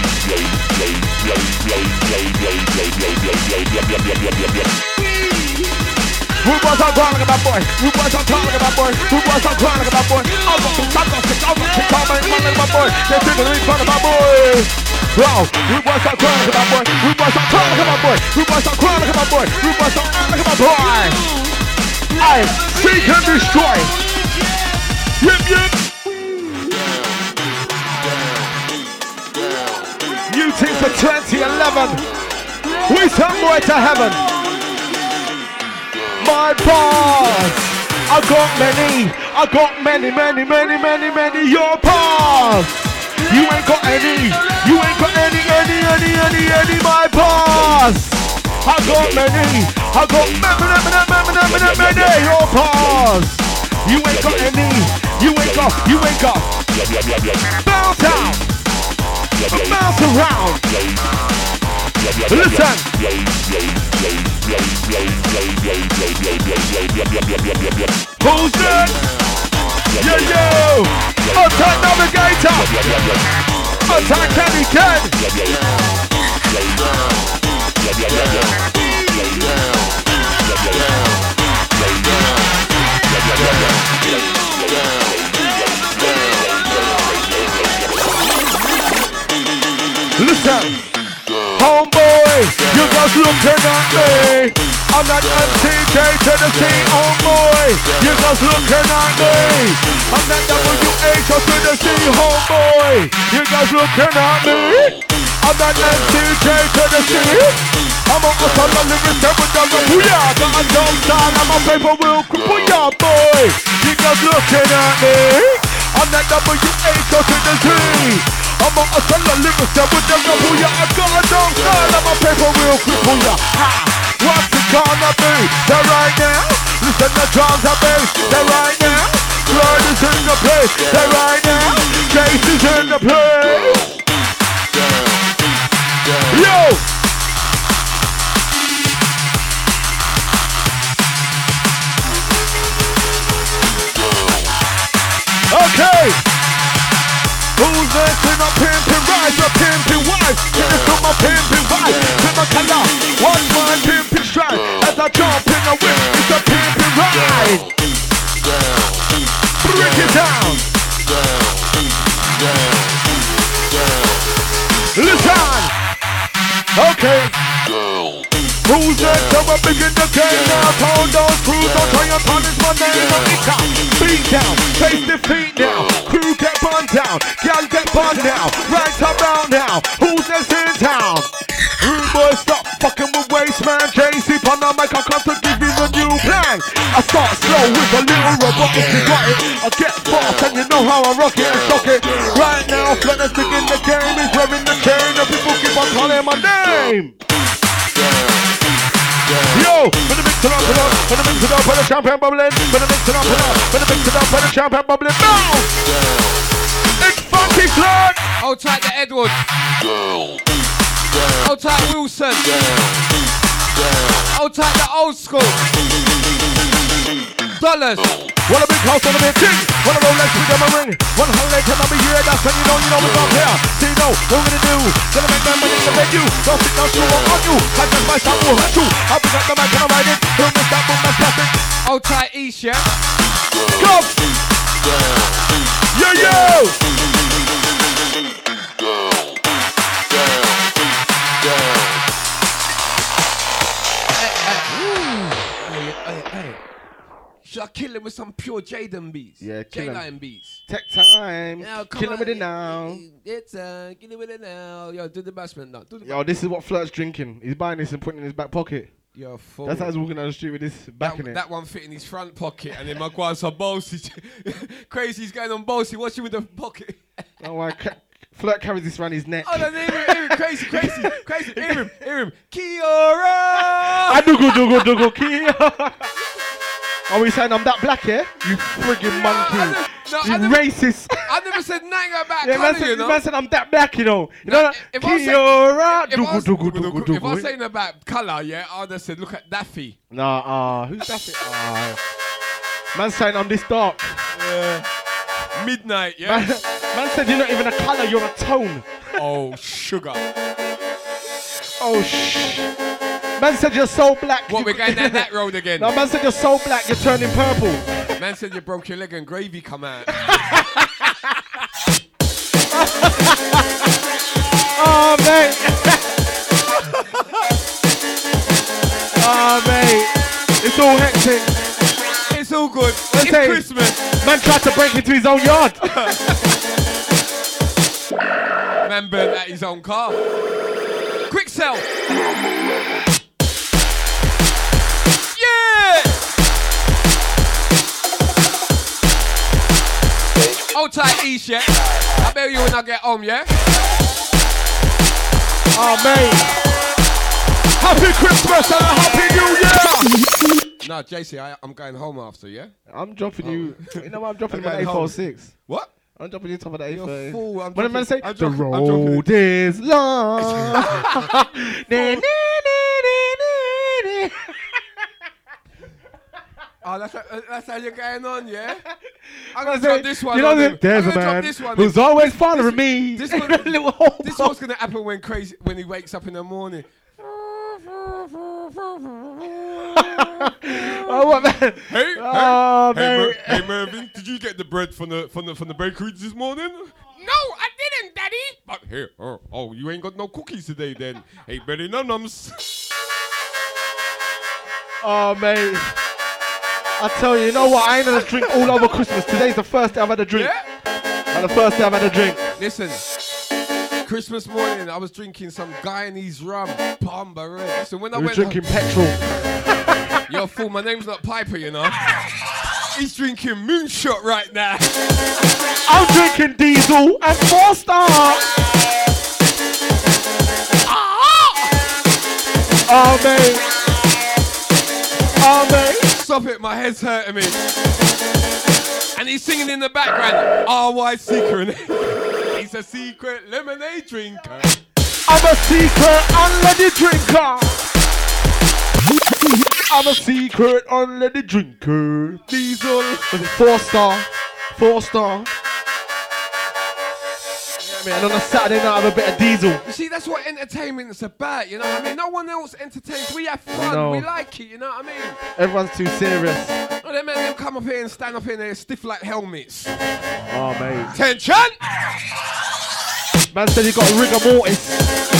Rude boys are crying like a bad boy. Rude boys are crying like a bad boy. Rude boys are crying like a bad boy. I'll go to fantastic. I'll get kicked out by a bad boy. They're thinking they're trying to bad boy. Wow. Rude boys are crying like a bad boy. Rude boys are crying like a bad boy. Rude boys are crying like a bad boy. Rude boys are acting like a bad boy. I seek and destroy. Yip yip. New team for 2011. We send boy to heaven. My boss. I got many. Your boss. You ain't got any. You ain't got any. My boss. I got many. Your boss. You ain't got any. You ain't got. Bounce out. Bounce around. Listen. Who's that? Yo. Attack Navigator. Attack Kenny Ken. Listen, homeboy, you guys looking at me. I'm not MTJ to the C, homeboy. You guys looking at me. I'm not WH to the C, homeboy. You guys looking at me. I'm not MTJ to the C. I'm a solo lyrics with the booyah. Got a jump down and my paper will cripple ya, boy. You guys looking at me. I'm not WH to the Z. I'm a sell a lyrics that with them double ya. I got a dog girl on my paper real cripple ya. Ha! What's it gonna be? They're right now. Listen the drums and bass. They're right now. Blood is in the place. They're right now. Case is in the place. Yo! Okay! Who's next in a pimpin' rise, a pimpin' wife? Get it from my pimpin' vibe, to my color. One my pimpin' stride, as I jump in the whip, it's a pimpin' ride. Break it down. Listen. Okay. Who's next? I'm a big in the game now. Told those crews, don't try your punish my name. Beat down, face defeat now. Crew get burned down, gal get burned down. Right around now. Who's next in town? Rude boy, stop fucking with waste man. JC on the mic, I come to give you the new plan. I start slow with a little robotic, you got it. I get fast and you know how I rock it and shock it. Right now, Flatness big in the game, is wearing the chain. The people keep on calling my name. Yo, put the mix it up, put the mix it up, put the champagne bubbling, put the mix it up, put the mix it up, put the champagne bubbling. Now, it's Funky Flag. Hold tight to Edward. Hold tight Wilson. Hold tight the old school. Dollars. Wanna big house on a big king. Wanna Rolex with them a ring. One holiday can I be here, that's when you know we're not here. So you know what we're gonna do. Gonna make that money in the venue. Don't sit down, show up on you. I just my sound will hurt you. I'll pick up the mic and I'll ride it. Don't miss that boom, that's classic. Hold tight East, yeah? Come! Yo, yo! Hey. Should I kill him with some pure Jaden beats? Yeah, kill him. J-Line beats. Tech time. Now, Kill him with it now. It's kill him with it now. Yo, do the bashment now. Yo, this is what Flirt's drinking. He's buying this and putting it in his back pocket. You're a fool. That's how he's walking down the street with this back in it. That one fit in his front pocket, and then my guys are bossy. Crazy's going on bossy. What's you with the pocket? Oh, why? Flirt carries this around his neck. Oh, no, hear him, crazy. Hear him. Kiora! Adugu, Kiora. Are we saying I'm that black, yeah? You friggin' monkey. You racist. I never said nothing about yeah, colour, you know. Man said I'm that black, you know. You know if Kiora. If I was saying about colour, yeah, I'd have said, look at Daffy. Nah, who's Daffy? Man saying I'm this dark. Midnight, yeah? Man said you're not even a colour, you're a tone. Oh, sugar. Oh, shh. Man said you're so black. What, we're going down that road again? No, man said you're so black, you're turning purple. Man said you broke your leg and gravy come out. Oh, mate. Oh, mate. It's all hectic. It's all good. It's Christmas. Man tried to break into his own yard. Man burnt out his own car. Quick sell. Yeah! Hold tight, East, yeah? I'll bail you when I get home, yeah? Oh, mate. Happy Christmas and a Happy New Year! No, JC, I'm going home after, yeah? I'm dropping you. You know what? I'm dropping my 846. What? I'm dropping you top of the 846. Fool. When a man say, the road is long. Oh, that's how you're going on, yeah? I'm going to drop this one. You know, there's a man who's always following me. This one's going to happen when he wakes up in the morning. Oh, what, man? Hey, hey, Mervin, did you get the bread from the bakery this morning? No, I didn't, Daddy. But here, oh, you ain't got no cookies today, then. Hey, Betty Nunums. Oh, mate. I tell you, you know what? I ain't had a drink all over Christmas. Today's the first day I've had a drink. Yeah? And the first day I've had a drink. Listen, Christmas morning, I was drinking some Guyanese rum, Palmer Red. Listen, when I went drinking petrol. You're a fool. My name's not Piper, you know. He's drinking Moonshot right now. I'm drinking Diesel and 4-star. Oh, mate. Oh, mate. Stop it, my head's hurting me. And he's singing in the background, R.Y. Secret. He's a secret lemonade drinker. I'm a secret unleaded drinker. I'm a secret unleaded drinker. Diesel. 4-star. 4-star. And on a Saturday night, I have a bit of Diesel. You see, that's what entertainment's about, you know what I mean? No one else entertains. We have fun. No. We like it, you know what I mean? Everyone's too serious. Oh, them men them come up here and stand up here and they're stiff like helmets. Oh, mate. Attention! Man said he got rigor mortis.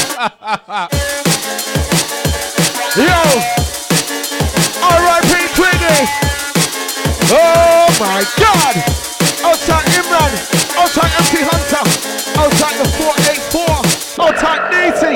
Yo! R.I.P. Twiggy! Oh, my God! Outside Imran! Outside MC Hunter! Outside the 484! Outside Neaty!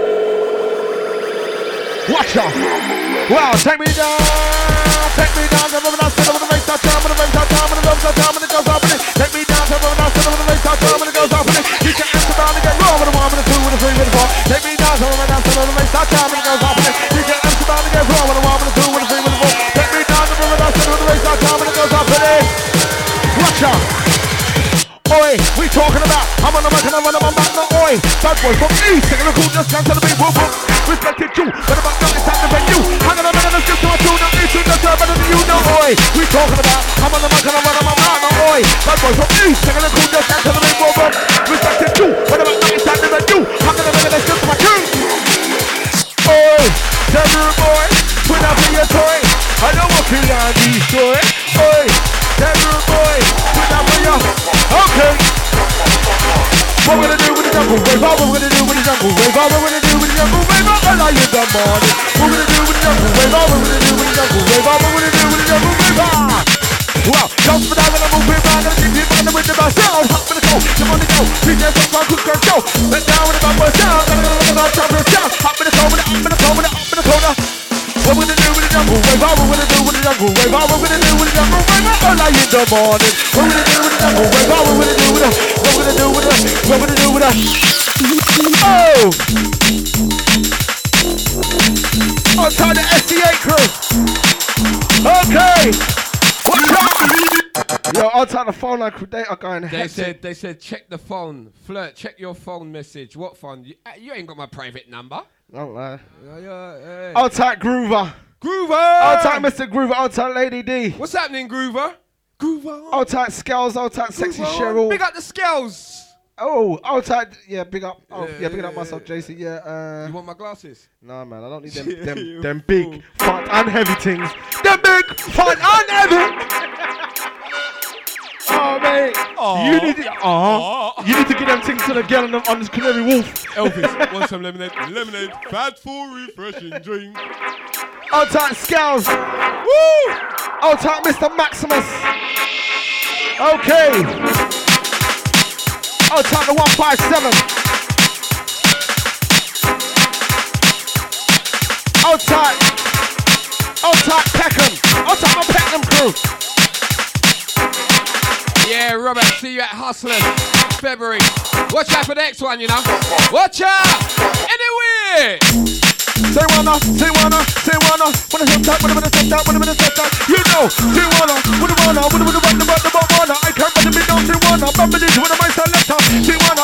Watch out! Wow, take me down! Take me down! I'm gonna sit over the race that time, I'm gonna race that time, I'm gonna race that time, and it goes up in it. Take me down, I'm gonna sit over the race that time, and it goes up in it. You can answer down and get wrong with a 1, with a 2, with a 3, with a 4. Take me down, I'm gonna sit over the race that time, and it goes up in it. You can answer down and get wrong with a 1, with a 2, with a 3, with a 4. Take me down, I'm gonna sit over the race that time, and it goes up in it. Watch out! Oi, we talking about, I'm on the mic and I'm on back, no oi. Bad boy from East, taking a cool, just come to the big whoop whoop. Respected you, but about now it's time to venue. Hang on a minute, let's get to my tune, not need to, just better than you know, oi. We talking about, I'm on the mic and I'm on back, no oi. Bad boy from East, taking a cool, just come to the big whoop whoop. Respected you, but about now it's time to venue. Hang on a minute, let's get to my tune. Oi, tell you boy, put up in your toy. I know what you are, destroy. Oi, tell you boy, put up in your. Okay. What we gonna do with the jungle wave? What we gonna do with the jungle wave? What we gonna do with the jungle wave? All I in the morning. What we gonna do with the jungle wave? What we gonna do with the jungle wave? What we gonna do with the jungle wave? Well, jump for that when I'm moving around, gonna keep people on the wind of my sound. Hop in the go, jump on the go. DJ from my quick girl show. Let down with the bumper sound. Gonna look at our champion sound. Hop in the go, with the up in the go, with the up in the corner. What we gonna do with the jungle wave? What we gonna do with the jungle wave? What we gonna do with the jungle wave? All I in the morning. What we gonna do with the jungle wave? What we gonna do with the? What we gonna do with the? What we gonna do with the? Oh! Outside the SCA crew. Okay. What's up? Yo, outside the phone line crew, they are going. They said check the phone, flirt. Check your phone message. What phone? You ain't got my private number. Don't lie. Hey. Outside Groover. Groover. Outside Mr. Groover. Outside Lady D. What's happening, Groover? Groover. Outside Scales. Outside Sexy Groover. Cheryl. Big up the Scales. Oh, outside. Yeah, big up. Oh, Yeah, big up myself, JC. Yeah. You want my glasses? Nah, man, I don't need them big, fat and heavy things. Them big, fat and heavy. Oh, mate. You need to get them things to the girl on this Canary Wolf. Elvis, want some lemonade? Lemonade, fat for refreshing drink. Outside Scales. Woo! Outside Mr. Maximus. Okay. Outside the 157. Outside Peckham. Outside my Peckham crew. Yeah, Robert, see you at Hustlers, February. Watch out for the next one, you know. Watch out! Anyway! Say wanna. When it's on top, when it's on top, you know. Say wanna. I can't let me down. Say wanna. Bumble this with a my selector. Say wanna.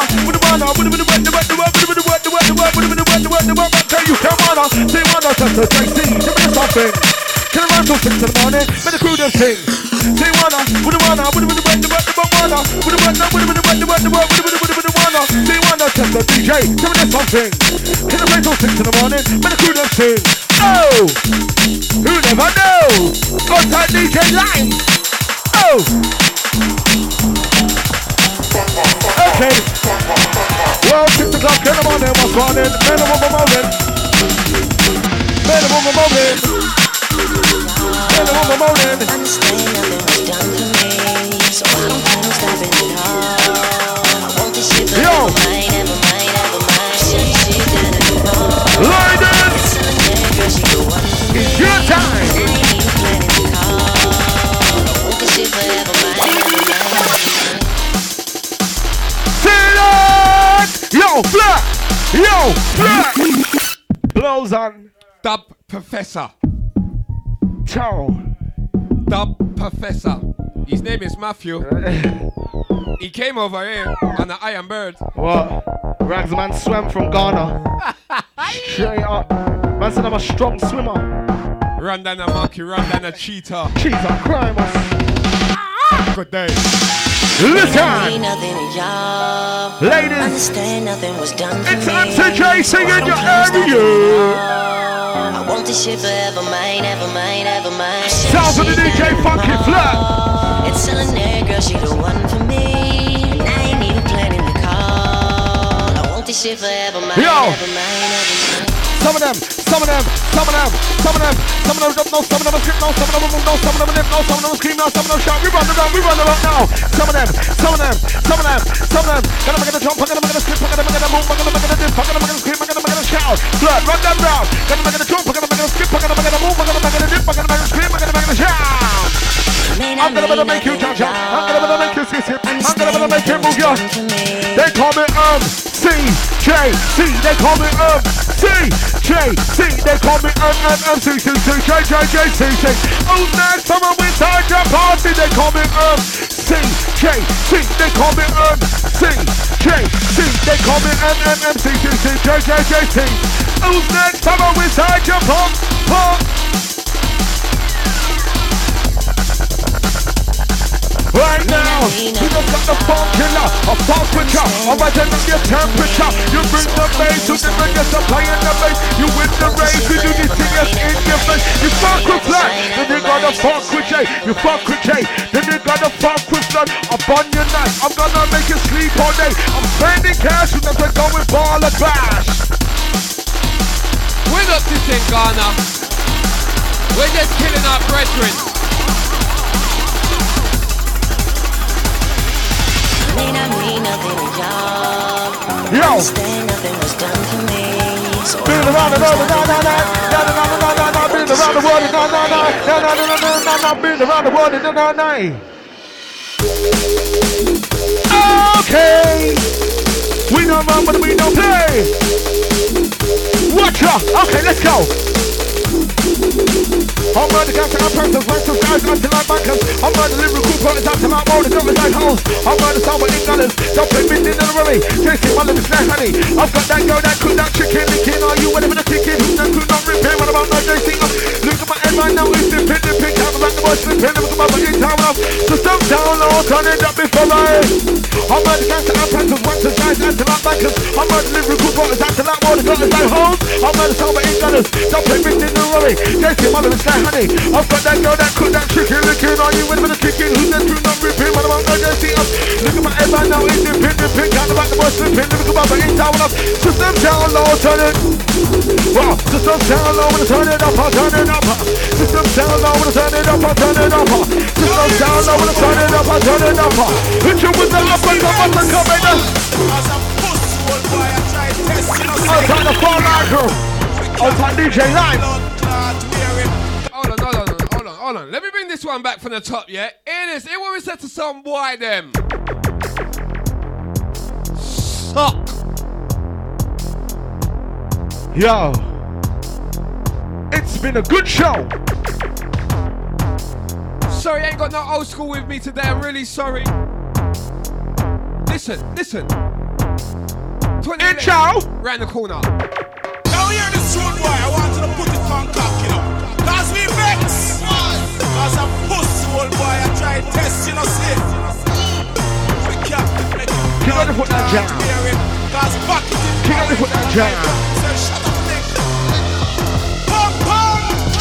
Tell you, come on. Say wanna. Just a JC. Give me something. Can I run till 6 in the morning? Let the crew them sing. Say wanna. Say wanna. Just a DJ. Give me something. Can I run till 6 in the morning? Let the crew them sing. Oh, who never know? Outside DJ Line. Oh. Okay. Well, 6 o'clock in the morning. What's running? Men and woman moaning. Men and woman moaning. Men and woman moaning. Understand nothing was done for me, so I don't plan on stopping at all. I want this shit, but never mind. Shit that I can know. Ladies, it's your time. flat. Yo, flat. Blows on. Dub Professor. Ciao. Dub Professor. His name is Matthew. He came over here on the Iron Bird. What? Ragsman swam from Ghana. Straight up. Man said I'm a strong swimmer. Run down a monkey, run down a cheetah. Cheetah, crime us. Good day. Listen! Ladies, understand nothing was done for it's me. Answer J singing your area. I want this shit forever, mine, ever mine, ever mine. Sounds of the DJ Funky Flat. It's telling that girl she the one for me. And I ain't even planning the call. I want this shit forever, mine, Yo. ever mine, ever mine. Some of them don't know, some of them skip, no, some of them move, no, some of them live, no, some of them scream, no, some of them shout. We run around now. Some of them. Gonna make it jump, I'm gonna make it skip, I'm gonna make it move, I'm gonna make it dip, I'm gonna make it scream, I'm gonna make it shout. Blood, run them round. Gonna make it jump, I'm gonna make it skip, I'm gonna make it move, I'm gonna make it dip, I'm gonna make it scream, I'm gonna make it shout. I'm gonna make you jump, I'm gonna make you skip, I'm gonna make you move, yo. They call me CJC, they call me CJC, they call me CJC. Oh, next time I'm inside your party, they call me CJC, they call me CJC, they call me CJC. Oh, next time I'm inside your party. Right now, we just got the funk killer, a funk switcher, I'm rising up your temperature. You bring the bass, you never get to play in the bass. You win the race, you do this thing in your face. You fuck with Flat, then you gotta fuck with Jay. You fuck with Jay, then you gotta fuck with Flat. Up on your night, I'm gonna make you sleep all day. I'm spending cash, you never go with ball and bash. We're not this in Ghana. We're just killing our brethren. May not mean nothing to y'all. Yo. Understand nothing was done for me. So Been around the world, been around the world, been around the world, okay. We don't run, but we don't play. Watch out. Okay, let's go. I'm on the counter, I'm practice, practice, guys, until I'm bankers. I'm on the lyrical products, I'm till I'm all the numbers like hoes. I'm on the sound with Englanders, don't play me in the rally. Chasing my lips like honey. I've got that girl that could not chicken, licking. Are you whatever the kicking? Who that could not repair? What about no JC? Look at my head right now, it's dipping, time like the boy slipping. Look at my body, time up. So stop down low, turn it up before I. I'm on the counter, I'm practice, practice, guys, until I'm bankers. I'm on the lyrical products, I'm till I'm all the numbers like hoes. I'm on the sound with Englanders, don't play me in the rally. Chasing my lips like honey. I've got that girl that could that chicken licking. Are you with the kicking? Who's that true not ripping? What about no JC? Look at my head right now, it's dipping. Count about the boy slipping. Look at my body, time up. System down low, turn it. Wow, system down low, when I turn it up, I'll turn it up. System down low, when I turn it up, I'll turn it up. System down low, when I turn it up, I'll turn it up. Hit you with the up and come, man. Outside the phone line, girl. Outside DJ Live. Hold on. Let me bring this one back from the top, yeah? Hear this. Hear what we said to some boy them. Suck. Yo. It's been a good show. Sorry, I ain't got no old school with me today. I'm really sorry. Listen. Intro. Round the corner. Now hear this tune, boy. I want you to put it on cock, you know. Cause we vex. Cause I'm pussy, old boy. I try to test, you know, see. We can't make it. Keep on the foot that jam. Cause fuck it. Keep on the foot that jam. So shut up, nigga. Pum.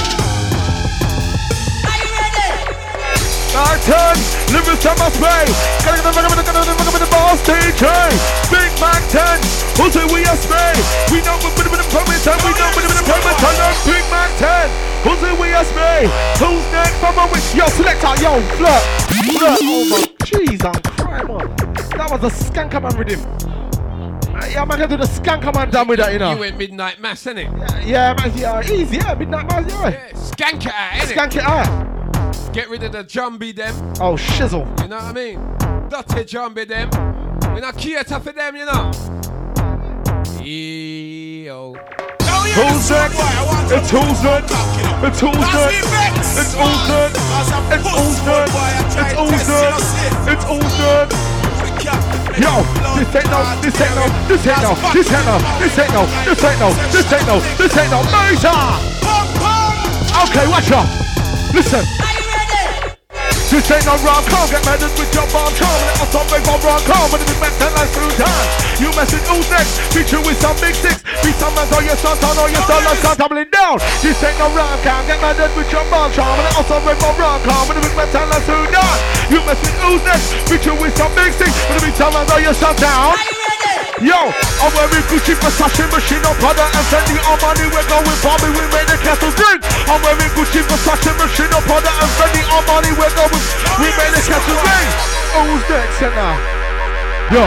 Are you ready? Our turn. Lyrics time I play. Gotta get the boss DJ. Big Mac 10. Who say we are spray? We know we're with the promise and we know we're with the promise. Big Mac 10. Who say we are spray? Who's next? Yo, selector, yo, flirt. Oh my, jeez, I'm crying, man. That was a skanker man rhythm. Yeah, man, can do the skanker man done with that, you know. You went Midnight Mass, innit? Yeah, man, yeah, easy, yeah, Midnight Mass, yeah. Skank it out, innit? Skank it out. Get rid of the jumbie them. Oh, shizzle. You know what I mean? Dirty jumbie them. We're not cater for them, you know. Yo. Who's next? It's who's next? It's who's next? It's who's next? It's who's next? It's who's next? It's who's next? Yo, this ain't no, this ain't no, this ain't no, this ain't no, this ain't no, this ain't no, this ain't no, this ain't no, Major! Okay, watch out. Listen. This ain't no rom-com, get mad with your bomb charm. Let us all make one rom-com, but if it's meant to last through time. You messing who's next? Feature with some big six. Be some man on your son, or your son, let's start tumbling down. This ain't no rom-com, get mad with your bomb charm. Let us all make one rom-com, but if it's meant to last through time. You messing who's next? Feature with some big six. But if it's some man on your son down. Yo, I'm wearing Gucci, Versace, machine on Prada and Fendi on money. We're going Bobby, we made the kettle drink. I'm wearing Gucci, Versace, machine on Prada and Fendi on money. We're going, we made the kettle drink. Who's next now? Yo.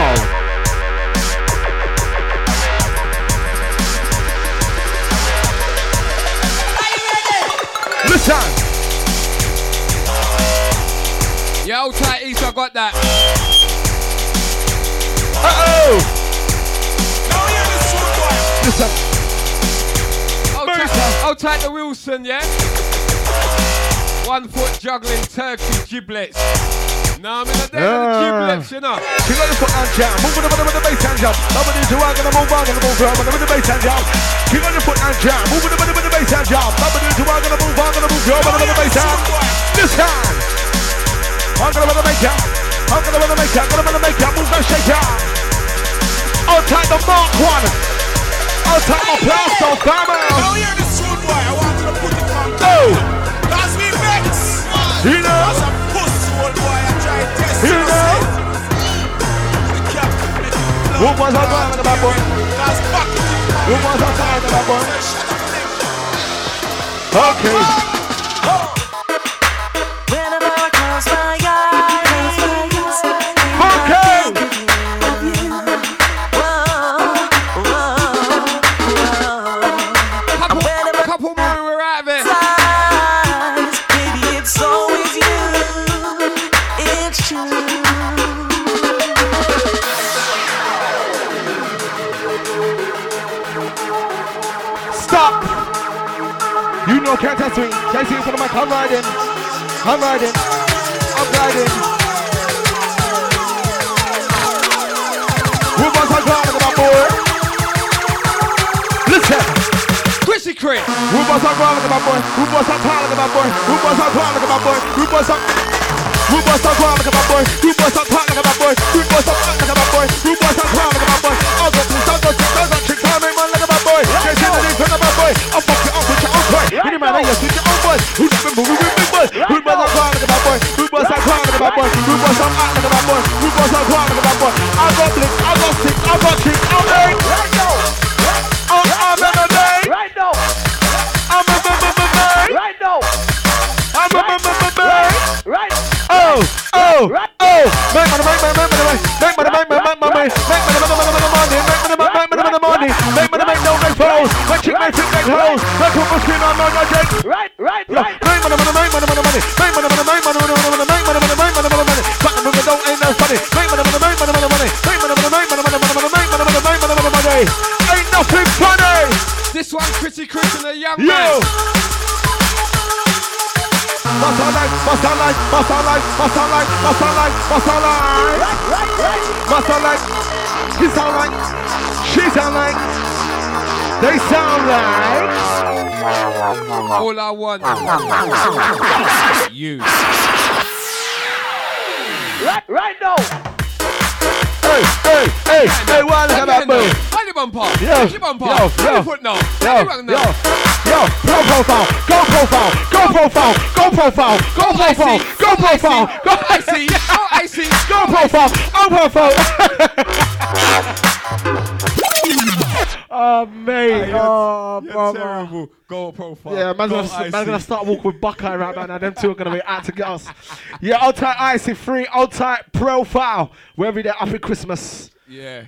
Listen. Yo, tight East, I got that. Uh-oh. Listen. Hold tight to Wilson, yeah? 1 foot juggling turkey giblets. No, I'm in the day of the giblets, you know. You got to put on jam. Move with the bass hand jump. Nobody to work, gonna move on, gonna move on, with the bass hand jump. You got to put on jam. Move with the bass hand jump. Nobody to work, gonna move on, gonna move on, with the bass hand. This hand. I'm gonna make ya. I'm gonna make ya. Gonna make ya. Move and shake ya. I'll take the Mark 1. I'll take my plaster, family. Now hear this tune, boy. I want you to put it on. Oh. Cause we mix. You know. Cause I'm pussy, old boy. I try to test you. Know. Who was I talking about, boy? Cause fuck it. Who was I talking about, boy? Okay. Whenever I close my eyes. Okay. Couple more, we're out of it. Baby, it's always you. It's true. Stop. You know, can't test me. Can't see in front of my car. I'm riding. I'm riding. I'm riding. Who was I talking about, boy? Listen. Chrissy Crit. Who was I talking about, boy? Who was I talking about, boy? Who was I talking about, boy? Who was I talking about, boy? Who was I talking about, boy? Who was I talking about, boy? Who was I talking about, boy? I'll go to I'll go chick, I'll make man like a bad boy. Can't see the name from the bad boy. I'll fuck you up with your own boy. Any man like you, switch your own boy. Who's been moving with big boy? Who was I talking about, boy? Who was I talking about, boy? Who was I talking about, boy? Who was I talking about, boy? I got blick, I got stick, I got chick, I'll make. Right now. I'm in the day. Right now. I'm in the day. Right now. I'm in the day. Right. Oh, oh, oh. Make money, make money, make money, make money, make money, make money, make money, make no make holes. Make chick, make chick, make holes. Make put my skin on, no Jake. Right, right, right. Make money, money, make money, money, money. Make money, money, make money, money, money, make money, money, make money, money, money. But the movie don't ain't no funny. Make money, money, make money, money, money. Make money, money, make money, money, money, make money, money, make money, money, money. Ain't nothing funny. This one, Chrissy Chris and the young man. Yo. What's our life? What's our life? What's our life? What's our life? What's our life? What's our life? What's our life? He sound like. She sound like. They sound like. All I want. You. Right now. Hey, hey, hey, hey, what is that boo? Find the bumper. Yo, bumper. yo, foot now. Yo, pro profile, go profile, go profile, go profile, go profile, go profile, go IC, go IC, go profile, go profile. Oh, mate. Oh, brother. Terrible. Go profile. Yeah, man's gonna start walking with Buckeye right now. Them two are gonna be out to get us. Yeah, old tight IC3, old tight profile. We're every day up at Christmas. Yeah.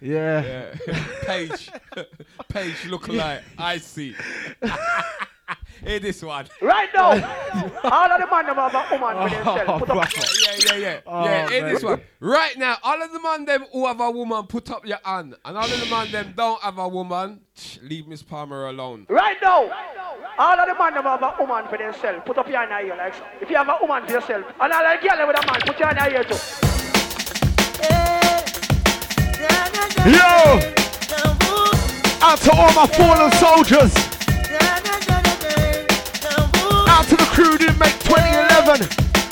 Yeah. Page lookalike. I see. Hear this one. Right now, all of the man them have a woman for themselves. Put up. Yeah, hear this one. Right now, all of the man them who have a woman, put up your hand. And all of the man them don't have a woman, leave Miss Palmer alone. Right now, all of the man them have a woman for themselves. Put up your hand here, like so. If you have a woman for yourself, and all the girl with a man, put your hand here too. Yo! Out to all my fallen soldiers. Out to the crew who didn't make 2011.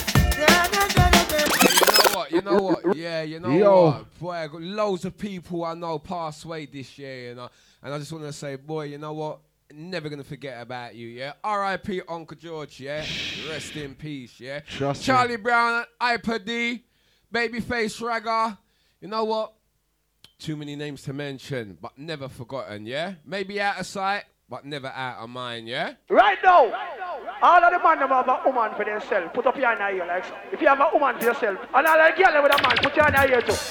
You know what? Yeah, you know what? Boy, I got loads of people I know passed away this year, you know. And I just want to say, boy, you know what? Never gonna forget about you, yeah. R.I.P. Uncle George, yeah. Rest in peace, yeah. Charlie Brown, Hyper D, Babyface Ragga. You know what? Too many names to mention, but never forgotten, yeah? Maybe out of sight, but never out of mind, yeah? Right now, all of the man them have a woman for themselves. Put up your hand here, like so. If you have a woman for yourself, and all the girl with a man, put your hand here too.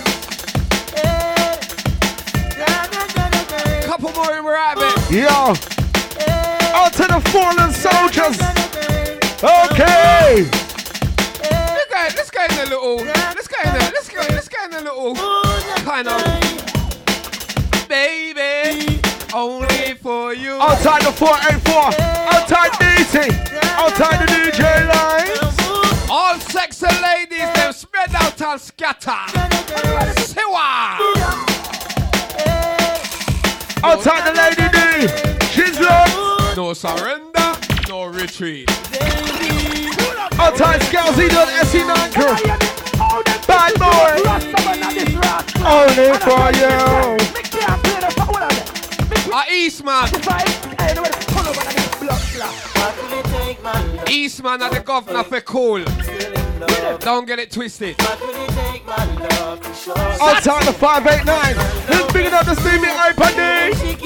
Couple more and we're out of it. Yo! Out to the fallen soldiers! Okay! Let's go in a little, kind of, baby, only for you. Outside the 484, outside DT, outside the DJ lines. All sexy ladies, them spread out and scatter. Siwa. Outside the lady D, she's lost. No surrender, no retreat. Outside Scalzi done SE9 crew. Bad boy. Only for you. Eastman. Eastman are the governor for cool. Don't get it twisted. Outside the 589. Who's big enough to see me open?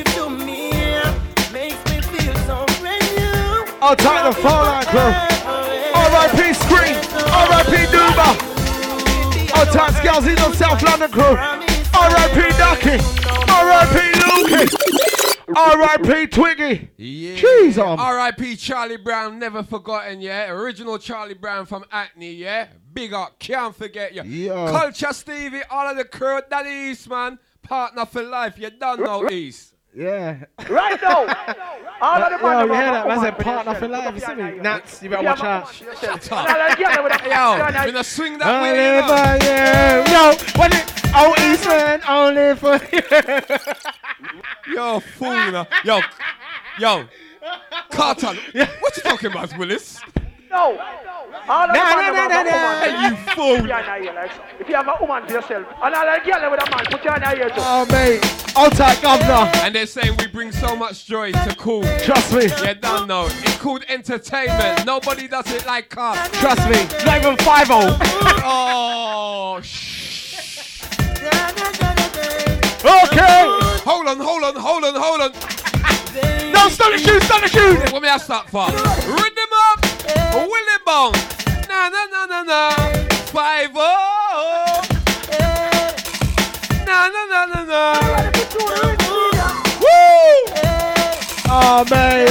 Outside the 4-line crew. R.I.P. Screen, R.I.P. Duba. Outside Scalzi on South London crew. R.I.P. Ducky, R.I.P. Lukey, R.I.P. Twiggy. Yeah. Jeez, R.I.P. Charlie Brown, never forgotten, yeah. Original Charlie Brown from Hackney, yeah. Big up, can't forget you. Yeah. Culture Stevie, all of the crew, Daddy Eastman, partner for life, you don't know East. Yeah. Right now, all of the man you hear that? Man said partner for life, you see me? Nats, you better watch out. Shut up. Yo, I'm gonna swing that way, you know. Only for you. Yo, what it? Oh, Eastman, only for you. Yo, fool, you know. Yo, Carlton, what you talking about, Willis? No. All of the man them have a woman. Hey, you fool. If you have a woman for yourself, and all the girl with a man, put your hand here too. Oh, mate. Outside governor. And they're saying we bring so much joy to Cool. Trust me. You don't know. It's called entertainment. Nobody does it like us. Trust me. Not even 5-0. Oh, shh. Okay. Hold on. No, stop the shoot. What may I start for? Rhythm up. Willie Bong. Na. 5-0. Na. Woo! Oh, mate.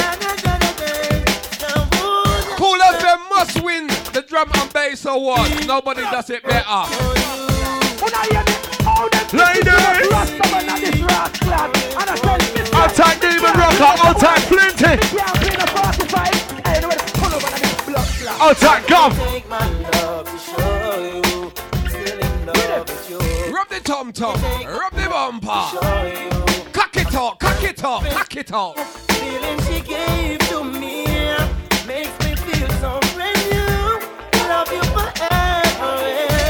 Cool FM must win the drum and bass award. Nobody does it better. Ladies. Outside Demon Rocker. Outside Flinty. Outside Gov. Rub the tom-tom. Rub the bumper. Cock it up. Feeling she gave to me makes me feel so brand new. Love you forever.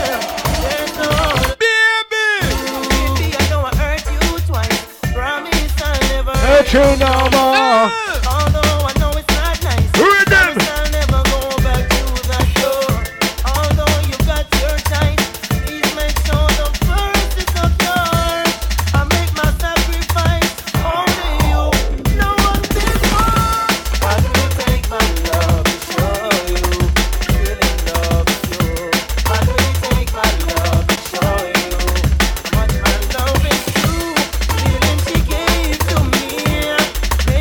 Baby, I know I hurt you twice. Promise I'll never hurt you no more. Although I know it's not nice. Rhythm. I'll never go back to that door. Although you got your time, please make sure the first is of yours. I make my sacrifice. Only you, no one before. I will take my love to show you. Feeling love is you. I will take my love to show you. Much my love is true. Feeling she gave to me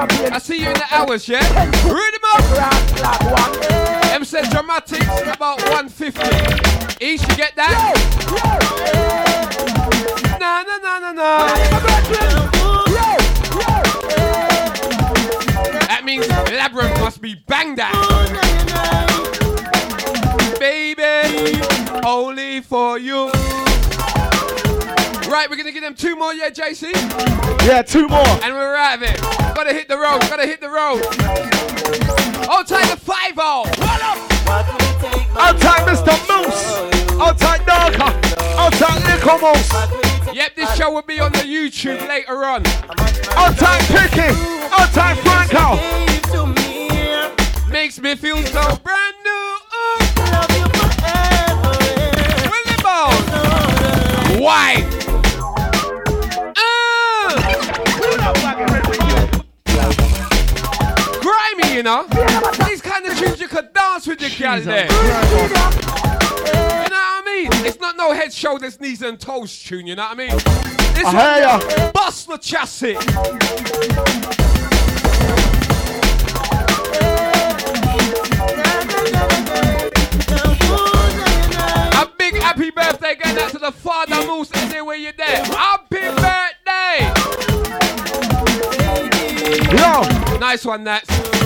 I see you in the hours, yeah? Read them up. M said dramatics about 150. Each, you get that? Na na na na na. That means Labyrinth must be banged out. Baby, only for you. Right, we're gonna give them 2 more, yeah, JC? Yeah, 2 more. And we're out of it. Gotta hit the road, gotta hit the road. I'll take the 5-0. I'll take Mr. Moose. I'll take Darker. I'll take Little Moose. Yep, this show will be on the YouTube later on. I'll take Picky. I'll take Franco. Makes me feel so brand new. Willie Bones. Why? Grimy, you know. These kind of tunes you could dance with your gal there. You know what I mean? It's not no head, shoulders, knees and toes tune, you know what I mean? This one, bust the chassis. A big happy birthday going out to the Father Moose anywhere you're there. Happy birthday! Yo! Nice one, Nats.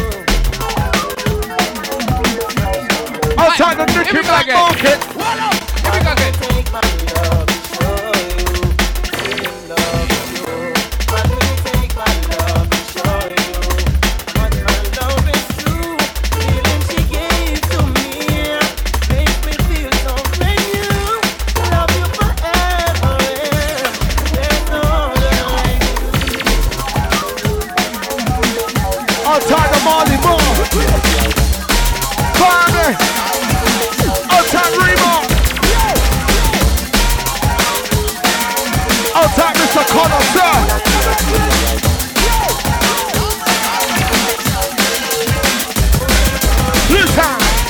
I'll take the Nicky Black Market. Here we go again. I'll take the Marley Moore. Barney. I'll take Remo. I'll take Mr. Connor, sir. Listen.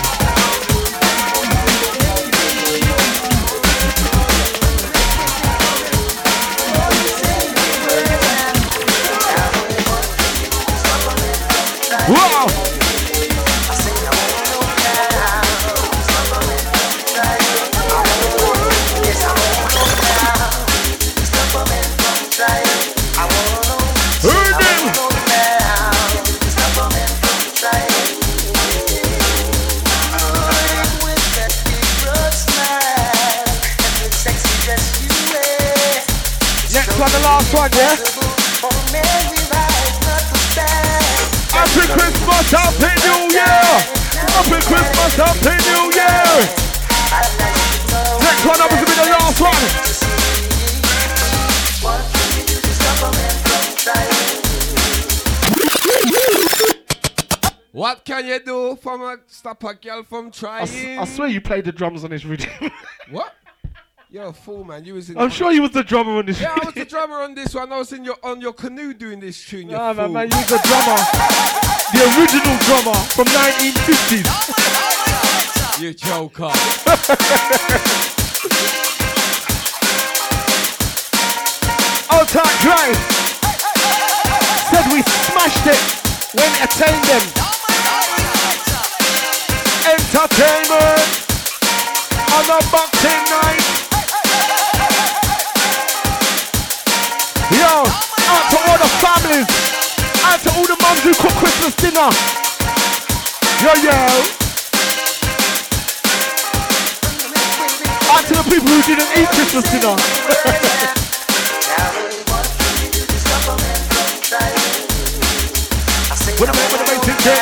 Wow! Next one, the last one, yeah? Happy Christmas, Happy New Year! Happy Christmas, Happy New Year! Next one up is to be the last one. What can you do from a stop a girl from trying? I swear you played the drums on this rhythm. What? You're a fool, man. You was in. I'm sure you was the drummer on this. Yeah, I was the drummer on this one. I was in on your canoe doing this tune. Nah, man, you was the drummer, the original drummer from 1950s. You joker. Old Tight Drive said we smashed it when attained them. Entertainment on a boxing night. Yo, out to all the families, out to all the mums who cook Christmas dinner. Yo, out to the people who didn't eat Christmas dinner. What am I making check?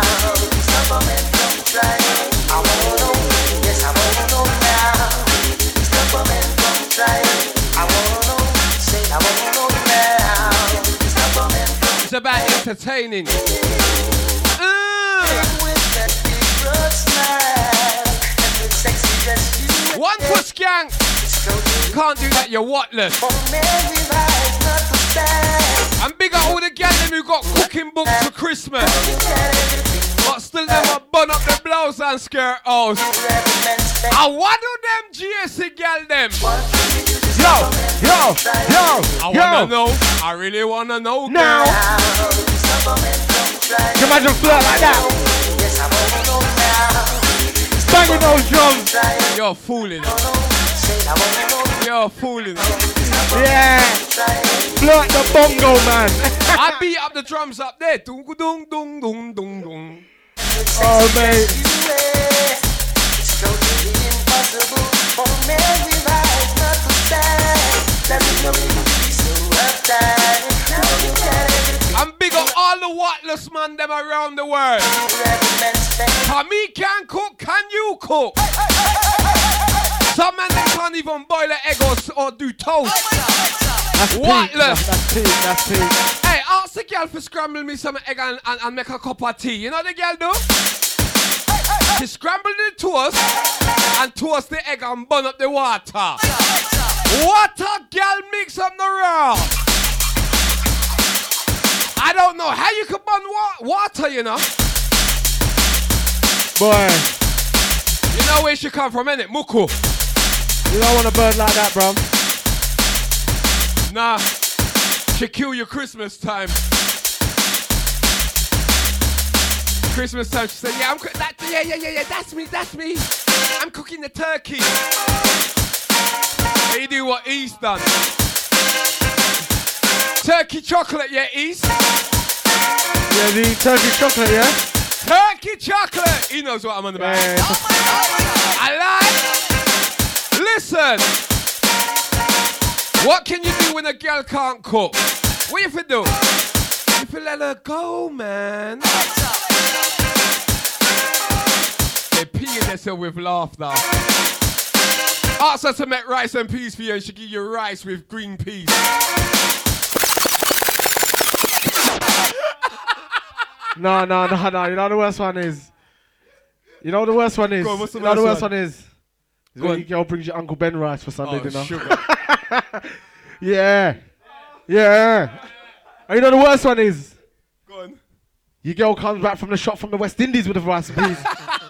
It's about entertaining. One for skank. Can't do that, you're whatless. And big up all the gals who got cooking books for Christmas. But still never bun up the blouse and skirt house. I want to them GSC gal them. Yo. I wanna know. I really wanna know now. Can you imagine flirt like that? Banging those drums. You're fooling. You're fooling. Yeah. Flirt the bongo, man. I beat up the drums up there. Dung, dung, dung, dung, dung, dung. Oh, mate. It's totally impossible for many lives not to stand. There is no need to be so uptight. Now you got everything. I'm big up all the whatless man them around the world. For me can cook, can you cook? Some man they can't even boil an egg or do toast. That's Whatless. That's peak. Hey, ask the girl for scramble me some egg and make a cup of tea. You know what the girl do? She scrambled the toast and toast the egg and burn up the water. Water girl mix up the raw. I don't know how you could burn water, you know. Boy. You know where she come from, innit? Muku. You don't want to burn like that, bro. Nah. She kill you Christmas time. Christmas time, she said, yeah, that's me. I'm cooking the turkey. How you do what East done? Turkey chocolate, yeah, East? Yeah, the turkey chocolate, yeah? Turkey chocolate! He knows what I'm on about. Yeah. I like. Listen. What can you do when a girl can't cook? What you fi do? You fi let her go, man. They peeing themselves with laughter. Ask her to make rice and peas for you and she'll give you rice with green peas. No. You know the worst one is? You know the worst one is? Go on, what's the you know the worst worst one is? Is Go when on. your girl brings you Uncle Ben rice for Sunday dinner. Sugar. Yeah. And you know the worst one is? Go on. Your girl comes back from the shop from the West Indies with the rice and peas.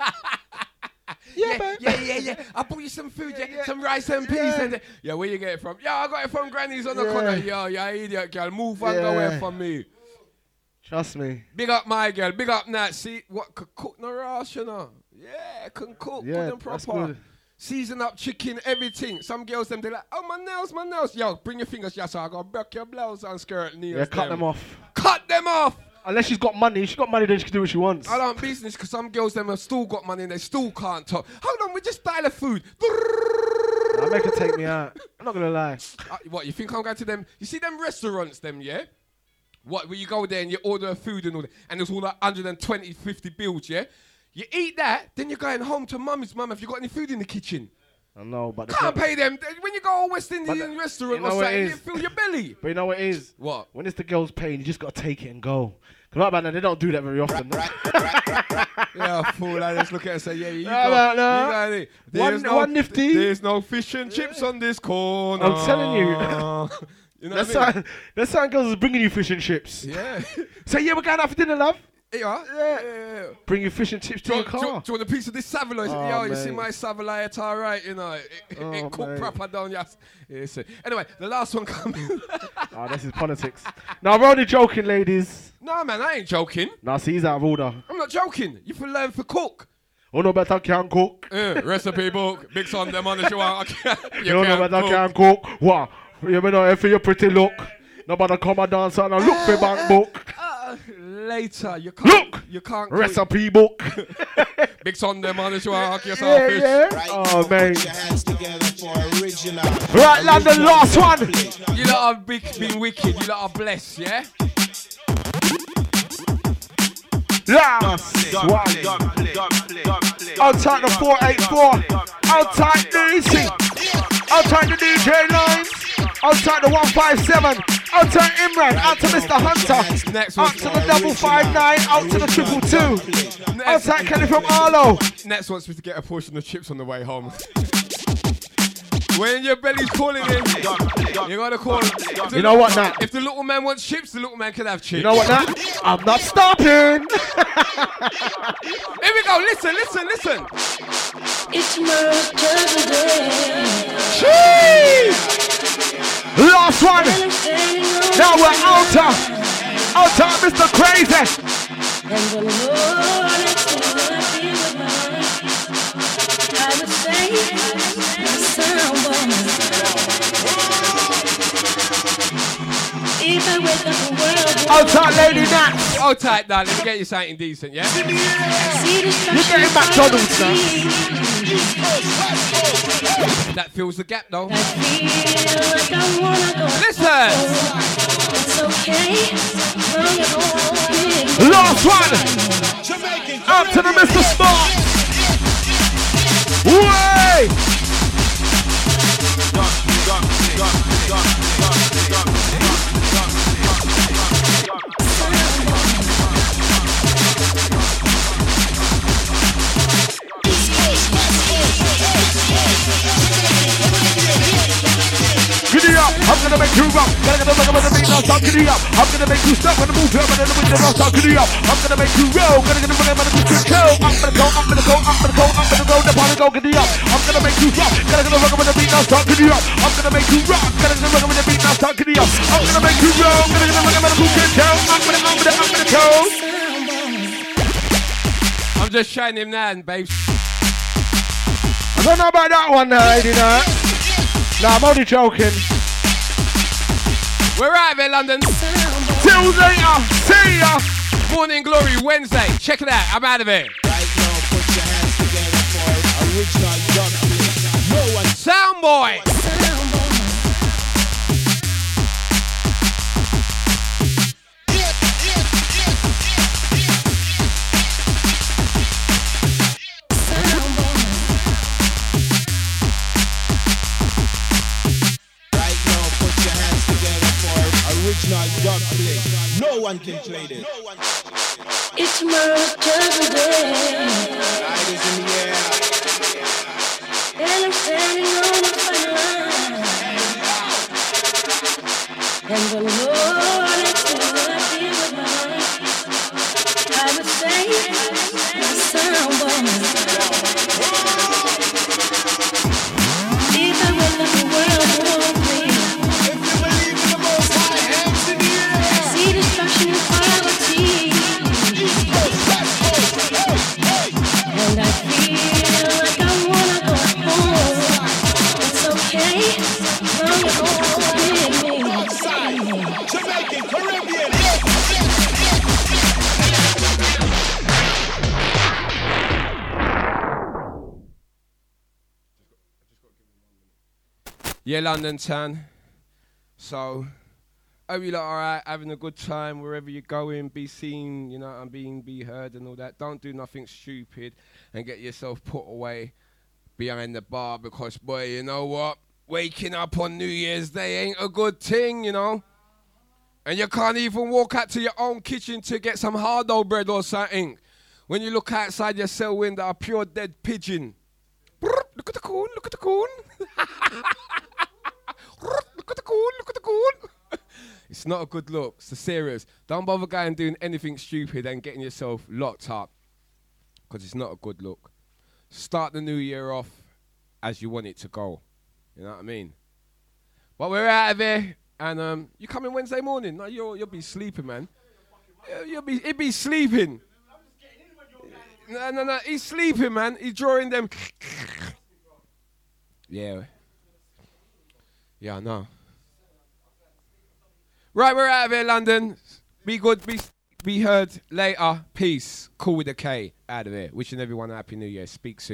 Yeah. I bought you some food, some rice and peas. And where you get it from? Yeah, I got it from Granny's on the corner. Yo, you idiot girl. Move and go away from me. Trust me. Big up my girl. Big up Nat. See, what could cook no rush, you know? Yeah, can cook good and that's proper. good. Season up chicken, everything. Some girls, them, they like, oh, my nails. Yo, bring your fingers, so I gotta break your blouse and skirt, nails. Yeah, cut them off. Cut them off! Unless she's got money. If she's got money, then she can do what she wants. I don't business because some girls, them have still got money and they still can't talk. Hold on, we just style of food. I'll make her take me out. I'm not gonna lie. What, you think I'm going to them? You see them restaurants, them, yeah? What, where you go there and you order food and all that, and there's all that 120, 50 bills, yeah? You eat that, then you're going home to mummy's. Mum, have you got any food in the kitchen? I know, but... Can't pay them. When you go to a West Indian restaurant or something, you fill your belly. But you know what it is? What? When it's the girl's paying, you just got to take it and go. Because right about now, they don't do that very often. Yeah, fool. I just look at it and say, yeah, you No. got it. One nifty. There's no fish and chips on this corner. I'm telling you. You know what I mean? That's how girls is bringing you fish and chips. Yeah. So yeah, we're going out for dinner, love. Yeah. Bring your fish and chips to your car. Do you want a piece of this Savoy? Oh, you see mate. my Savoy, it's all right, you know. It cooked mate. proper down, yes. Anyway, the last one coming. Oh, this is politics. Now, we're only joking, ladies. No, man, I ain't joking. Now, see, he's out of order. I'm not joking. You can learn for cook. Oh, no better can cook. Recipe book. Big son, them on the show. You know better can cook. What? You know, for your pretty look. Nobody come and dance and look for bank book. Later, you can't. Look! You can't. Recipe book. Big son, them on the show. Hook yourself, fish. Yeah. Oh, mate. Put your hands together for original. Right, London, last one. You lot have been wicked. You lot are blessed, yeah? Last one. Outside the 484. Outside the DC. Outside the DJ lines. Outside the 157. Outside Imran. Out to Mr. Hunter. Next Out to the 559. Out to the 222. Outside Kelly from Arlo. Next wants me to get a portion of chips on the way home. When your belly's calling in, you gotta call. You know what now? If the little man wants chips, the little man can have chips. You know what now? I'm not stopping. Here we go. Listen. It's my turn today. Jeez! Last one. Now we're outer. Out time, Mr. Crazy. And the Lord is happy with my life. I would say someone. If I wake up the world. Out time, Lady Nat. Hold tight, darling. Let me get you something decent, yeah? You're getting McDonald's now. That fills the gap, though. I feel like I wanna go. Listen. It's okay. Long as all Last one. Up to the Mr. Smart. Way. Giddy up, I'm gonna make you rock. Gotta get the rhythm of the beat now, start giddy up. I'm gonna make you stop when the move here, but then the window now start giddy up. I'm gonna make you roll, gotta get the rhythm of the beat go. I'm gonna go, I'm gonna go, I'm gonna go, I'm gonna go, the party go giddy up. I'm gonna make you rock, gotta get the rhythm of the beat now, start giddy up. I'm gonna make you rock, gotta get the rhythm of the beat now, start giddy up. I'm gonna make you roll, gotta get the rhythm of the beat go. I'm gonna go. I'm just showing him now, babes. I don't know about that one, lady, no. Nah, I'm only joking. We're out of here, London. Till later. See ya. Morning Glory Wednesday. Check it out. I'm out of here. Right now, put your hands together for original Dub. No one. Soundboy. Original dub play. No one can play this. It's tomorrow's judgment day. Light is in the air. And I'm standing on the front line. And the Lord is happy with my life. I would say someone. If I wake up the world won't be. If you believe in the Most High, hands in the air. See destruction and poverty. And I feel like I wanna go home. It's okay, long as all with me. Outside, Jamaican, Caribbean. Yeah, London town. So, hope you lot alright, having a good time wherever you're going, be seen, you know what I mean, be heard and all that. Don't do nothing stupid and get yourself put away behind the bar because, boy, you know what? Waking up on New Year's Day ain't a good thing, you know? And you can't even walk out to your own kitchen to get some hardo bread or something. When you look outside your cell window, a pure dead pigeon. Look at the coon, look at the coon. Look at the coon, look at the coon. It's not a good look, so serious. Don't bother going doing anything stupid and getting yourself locked up because it's not a good look. Start the new year off as you want it to go. You know what I mean? But we're out of here and you coming Wednesday morning? No, you'll be sleeping, man. He'll be sleeping. No, he's sleeping, man. He's drawing them. Yeah. Yeah, I know. Right, we're out of here, London. Be good, be heard later. Peace. Cool with a K. Out of here. Wishing everyone a happy new year. Speak soon.